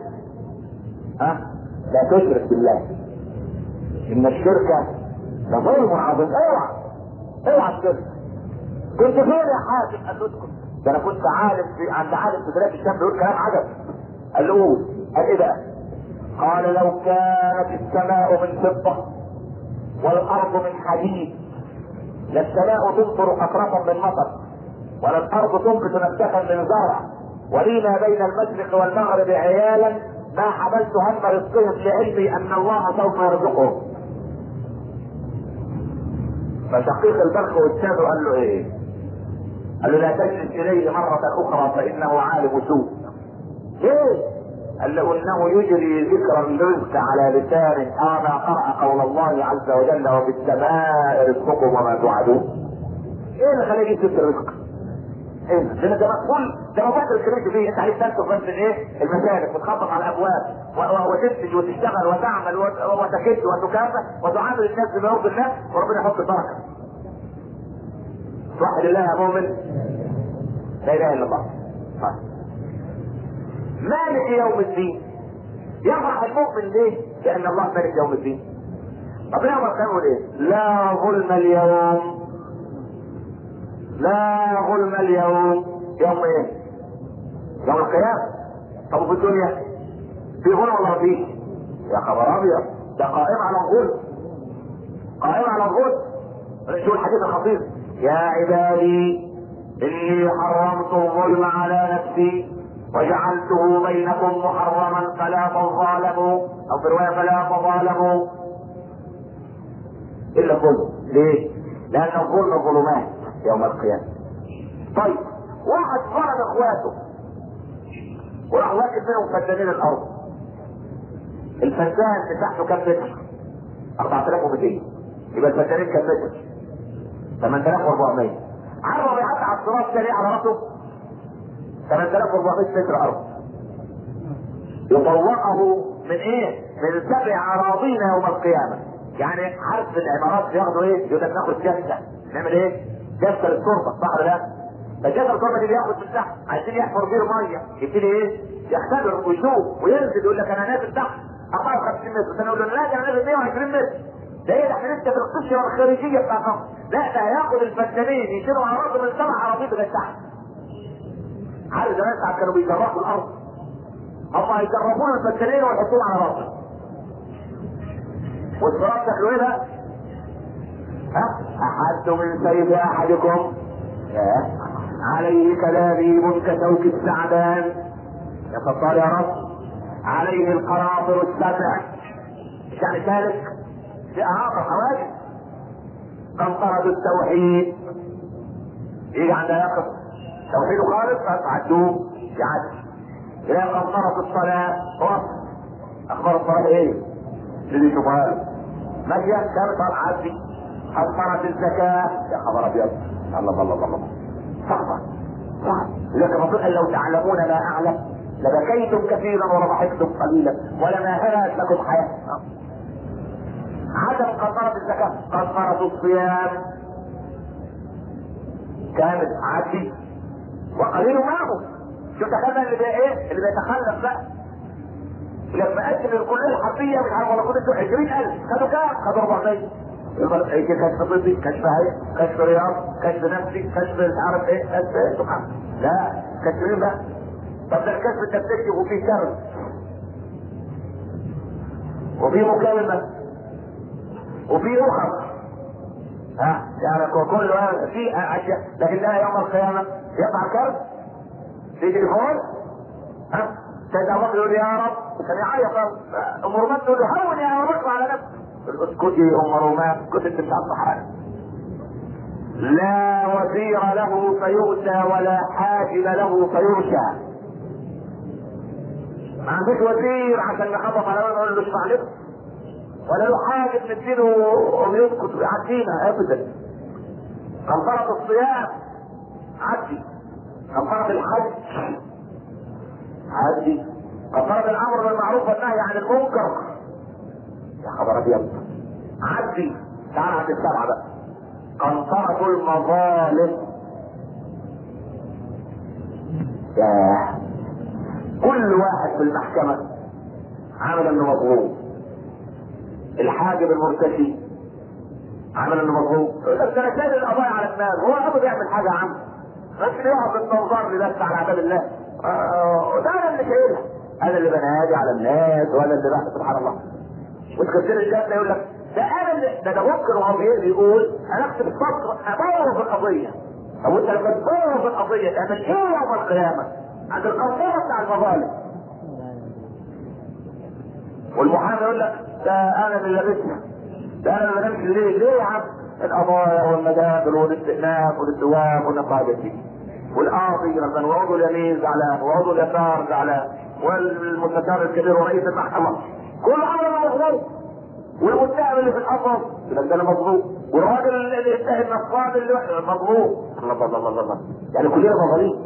لا تشرك بالله ان الشرك لظلم عظيم. اوعى الشرك. كنت فين يا حاتم؟ قال له اسكت. ده انا كنت عالم عند عالم في بلاد الشام بيقول كلام عجب. قال له قال ايه بقى؟ قال لو كانت السماء من فضة والارض من حديد للسماء تمطر قطرة من مطر ولا الارض تنبت نبتة من زرع ولينا بين المشرق والمغرب عيالا ما حملت هم رزقهم لعلمي ان الله سوف يرزقهم. فشقيق البرق والساد قال له ايه؟ قال له لا تجلس اليه مرة اخرى فانه عالم سوء. ليه؟ قال له انه يجري ذكر الرزق على لسان ما قرأ قول الله عز وجل وفي السماء رزقكم وما توعدون. ايه اللي خليه يجيب ذكر الرزق؟ ايه؟ لان ده مسؤول، ده موضوع الكريم فيه. انت عليك تنسف بس ايه؟ المسالك وتخبط على الابواب وتنتج وتشتغل وتعمل وتكد وتكافح وتعامل الناس بما يرضي الله وربنا يحط بركه. توحد الله يا مؤمن. لا اله الا الله. مالك يوم الدين. يفرح المؤمن ليه؟ لان الله مالك يوم الدين. طب يوم القيامة ايه؟ لا ظلم اليوم. لا ظلم اليوم. يوم ايه؟ يوم القيامة. طب في الدنيا في ظلم ولا فيه؟ يا خبر ابيض، ده قائم على الظلم. قائم على الظلم. شو الحديث الخطير؟ يا عبادي اني حرمت الظلم على نفسي وجعلته بينكم محرما فلا تظالموا، او في رواية فلا تظالموا الا الظلم. ليه؟ لان الظلم ظلمات يوم القيامة. طيب واحد ظلم اخواته وراح واقف منهم فدانين الارض. الفدان بتاعته كام متر؟ 4200. يبقى الفدانين كام متر؟ 8400. عارف هو بيعدي على الصراط تاني على راسه 8400 متر ارض. يطوقه من ايه؟ من 7 اراضين يوم القيامة. يعني عارف العمارات بياخدوا ايه؟ يقول لك ناخد جثة. نعمل ايه؟ جثة للتربة، صح ولا لا؟ فالجثة التربة دي بياخد من تحت، عايزين يحفر بيه مية، يبتدي ايه؟ يختبر ويشوف وينزل يقول لك انا نازل تحت 54 متر، ثاني يقول له لا انا نازل 120 متر. ده ايه ده؟ احنا لسه في القشرة الخارجية بتاعتهم. لا ده هياخد الفدانين يشيلوا على راسه من 7 اراضين لغاية تحت. عارف زمان ساعة كانوا بيجربوا الارض، هم هيجربون الفدانين ويحطوهم على راسه. والصراط شكله ايه ده؟ احد من سيف احدكم عليه كلابيب كشوك السعدان. يا ستار يا رب. عليه القناطر السبع. يعني ذلك في اعاقه حواجز. قنطرة التوحيد يجي عندها يقف توحيد خالص فعدوه يعد. الى قنطرة الصلاة وقف. اخبار الصلاة ايه؟ اللي يشوفها ماشية كانت عدي. قنطرة الزكاة يا خبر ابيض. الله الله الله الله. صعبة صعب. لكن الرسول قال لو تعلمون ما اعلم لبكيتم كثيرا ولضحكتم قليلا ولما هنأت لكم حياة. عدم قنطرة الزكاة. قنطرة الصيام كانت عدي وقليل معه. شو تخيل اللي بقى ايه؟ اللي بيتخلف بقى لما قدم الكلية الحربية مش عارف ولا كنت 20,000 خدوا كام؟ خدوا 400. يقول ايه كشف طبي، كشف هيئ، كشف رياض، كشف نفسي، كشف مش عارف ايه، كشف ايه سبحان. لا كشف مين بقى؟ طب ده الكشف انت بتكتب وفيه كرم وفيه مكالمة وفيه اخر يعني كل في اشياء. لكن ده يوم القيامة يقع كرم في تليفون سيدنا ابو بكر يقول يا رب كان يعيط. ام رومان تقول له هون يا ابو بكر على نفسك. اسكتي ام رومان كنت انت مش عارفه حاجه. لا وزير له فيؤتى ولا حاجب له فيرشى. ما عندوش وزير عشان نخبط على نقول له اشفع لنا ولا له حاجب نديله ويسكت ويعدينا ابدا. قنطرة الصيام عدي. قنطرة الحج عدي. قنطرة الامر بالمعروف والنهي عن المنكر يا خبر ابيض عدي. تعال عند السبعة بقى. قنطرة المظالم. ياه كل واحد في المحكمة عمل انه مظلوم. الحاجب المرتشي عمل انه مظلوم. بس انا شايل القضايا على الناس. هو ابو بيعمل حاجة يا عم بس يقعد بالتنظر لي بس على عباد الله. ده انا اللي شايلها. انا اللي بنادي على الناس وانا اللي بحث سبحان الله. وتكسر الجنة يقول لك ده انا اللي ده ممكن وهو بيقول انا اكتب سطر ابوظ القضية. طب وانت لما تبوظ القضية تعمل ايه يوم القيامة؟ عند القضية بتاع المظالم. والمحامي يقول لك ده انا اللي لابسها. ده انا اللي بمشي ليه يا عم؟ القضايا والمداخل والاستئناف والدوام والنقابة دي. والقاضي مثلا وعضو اليمين زعلان وعضو اليسار زعلان والمستشار الكبير ورئيس المحكمة كل عمل مظلوم. والمتهم اللي في القفص يبقى ده مظلوم. والراجل اللي يتهم النصاب اللي مظلوم. الله الله الله الله. يعني كلنا مظالم.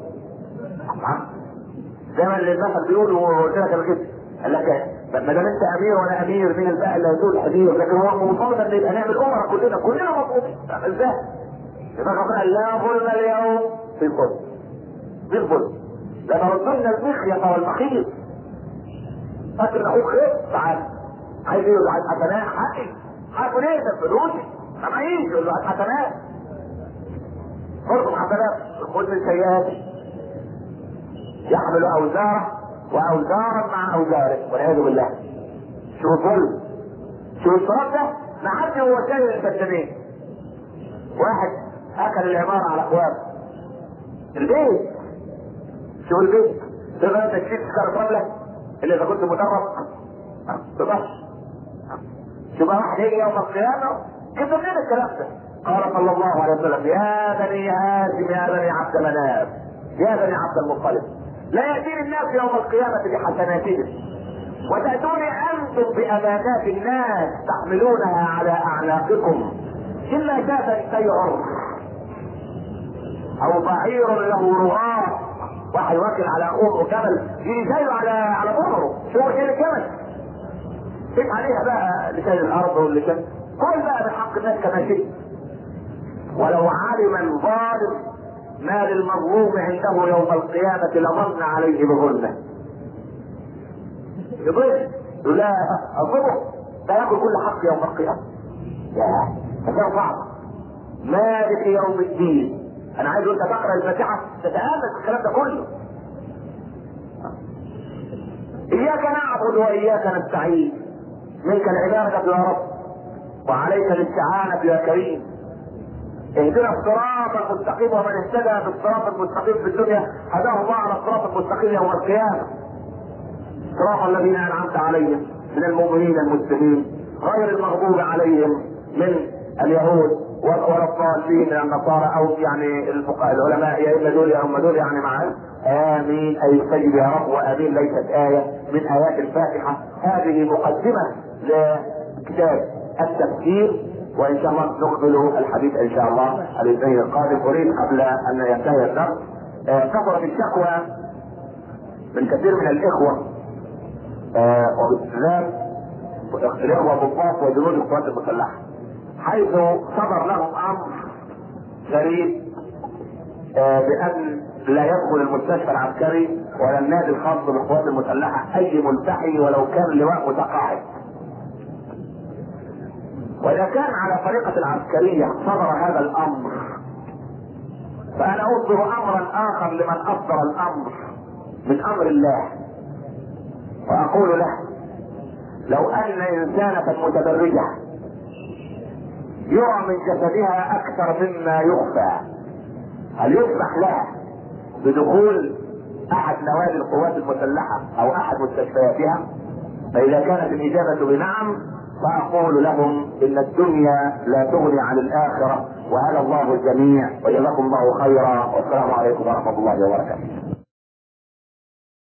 زي ما المثل بيقول وقلت لك قبل كده قال لك ما دام انت امير وانا امير مين الباقي اللي هيقول حدير. لكن هو مصمم ان يبقى نعمل امراء كلنا مظلومين. ازاي؟ يبقى لا ظلم اليوم في ظلم بالظلم، لنردن المخيط والمخيط. فاكر ان اخوك خيط تعال عايز يقول له عايز حسنات حقي هاكل ايه ده فلوسي ما معيش، يقول له عايز حسنات برضه حسنات خذ من سيئاتي يحمل اوزاره واوزارا مع اوزاره والعياذ بالله. شو الظلم، شو الصراط ده ما حد هو وسائل الكذابين. واحد اكل العماره على اخواته البيت، شو البيت تقدر انت تشيل سكر رمله اللي اذا كنت مدرب تبص. شو بقى واحد يجي يوم القيامه كيف منين الكلام ده؟ قال صلى الله عليه وسلم يا بني هاشم يا بني عبد مناف يا بني عبد المطلب لا ياتيني الناس يوم القيامه بحسناتهم وتأتوني أنتم بأمانات الناس تحملونها على أعناقكم إلا شاة سيعر أو بعير له رغاء. واحد واكل على أخوه جبل يجي شايله على ظهره، شو هو شايل الجبل كيف عليها بقى اللي شايل الأرض واللي شايل كل بقى بحق الناس كما شئت. ولو علم الظالم ما للمظلوم عنده يوم القيامة لمن عليه بظلمه. يضيف لا اظلمه ده ياكل كل حق يوم القيامه. يا كان صعب مالك يوم الدين. انا عايز وانت تقرا الفاتحه تتامل في الكلام ده كله. اياك نعبد واياك نستعين منك العباده يا رب وعليك الاستعانه يا كريم. اهدنا الصراط المستقيم ومن اهتدى بالصراط المستقيم في الدنيا هداه الله على الصراط المستقيم يوم القيامه. صراط الذين انعمت عليهم من المؤمنين المسلمين غير المغضوب عليهم من اليهود ولا الضالين من النصارى او يعني الفقهاء العلماء يا اما دول يا هم دول يعني معاه. امين اي استجب يا رب. وامين ليست ايه من ايات الفاتحه، هذه مقدمه لكتاب التفسير وان شاء الله نكمل الحديث ان شاء الله الاثنين القادم. اريد قبل ان ينتهي الدرس كثرت الشكوى من كثير من الاخوه وبالذات الاخوه الضباط وجنود القوات المسلحه حيث صدر لهم امر غريب بان لا يدخل المستشفى العسكري ولا النادي الخاص بالقوات المسلحه اي ملتحي ولو كان لواء متقاعد. واذا كان على طريقه العسكريه صدر هذا الامر فانا اصدر امرا اخر لمن اصدر الامر من امر الله واقول له لو ان انسانة متبرجة يرى من جسدها اكثر مما يخفى هل يسمح لها بدخول احد نوادي القوات المسلحة او احد مستشفياتها؟ فاذا كانت الاجابة بنعم فاقول لهم ان الدنيا لا تغني عن الاخرة وهدى الله الجميع وجزاكم الله خيرا والسلام عليكم ورحمة الله وبركاته.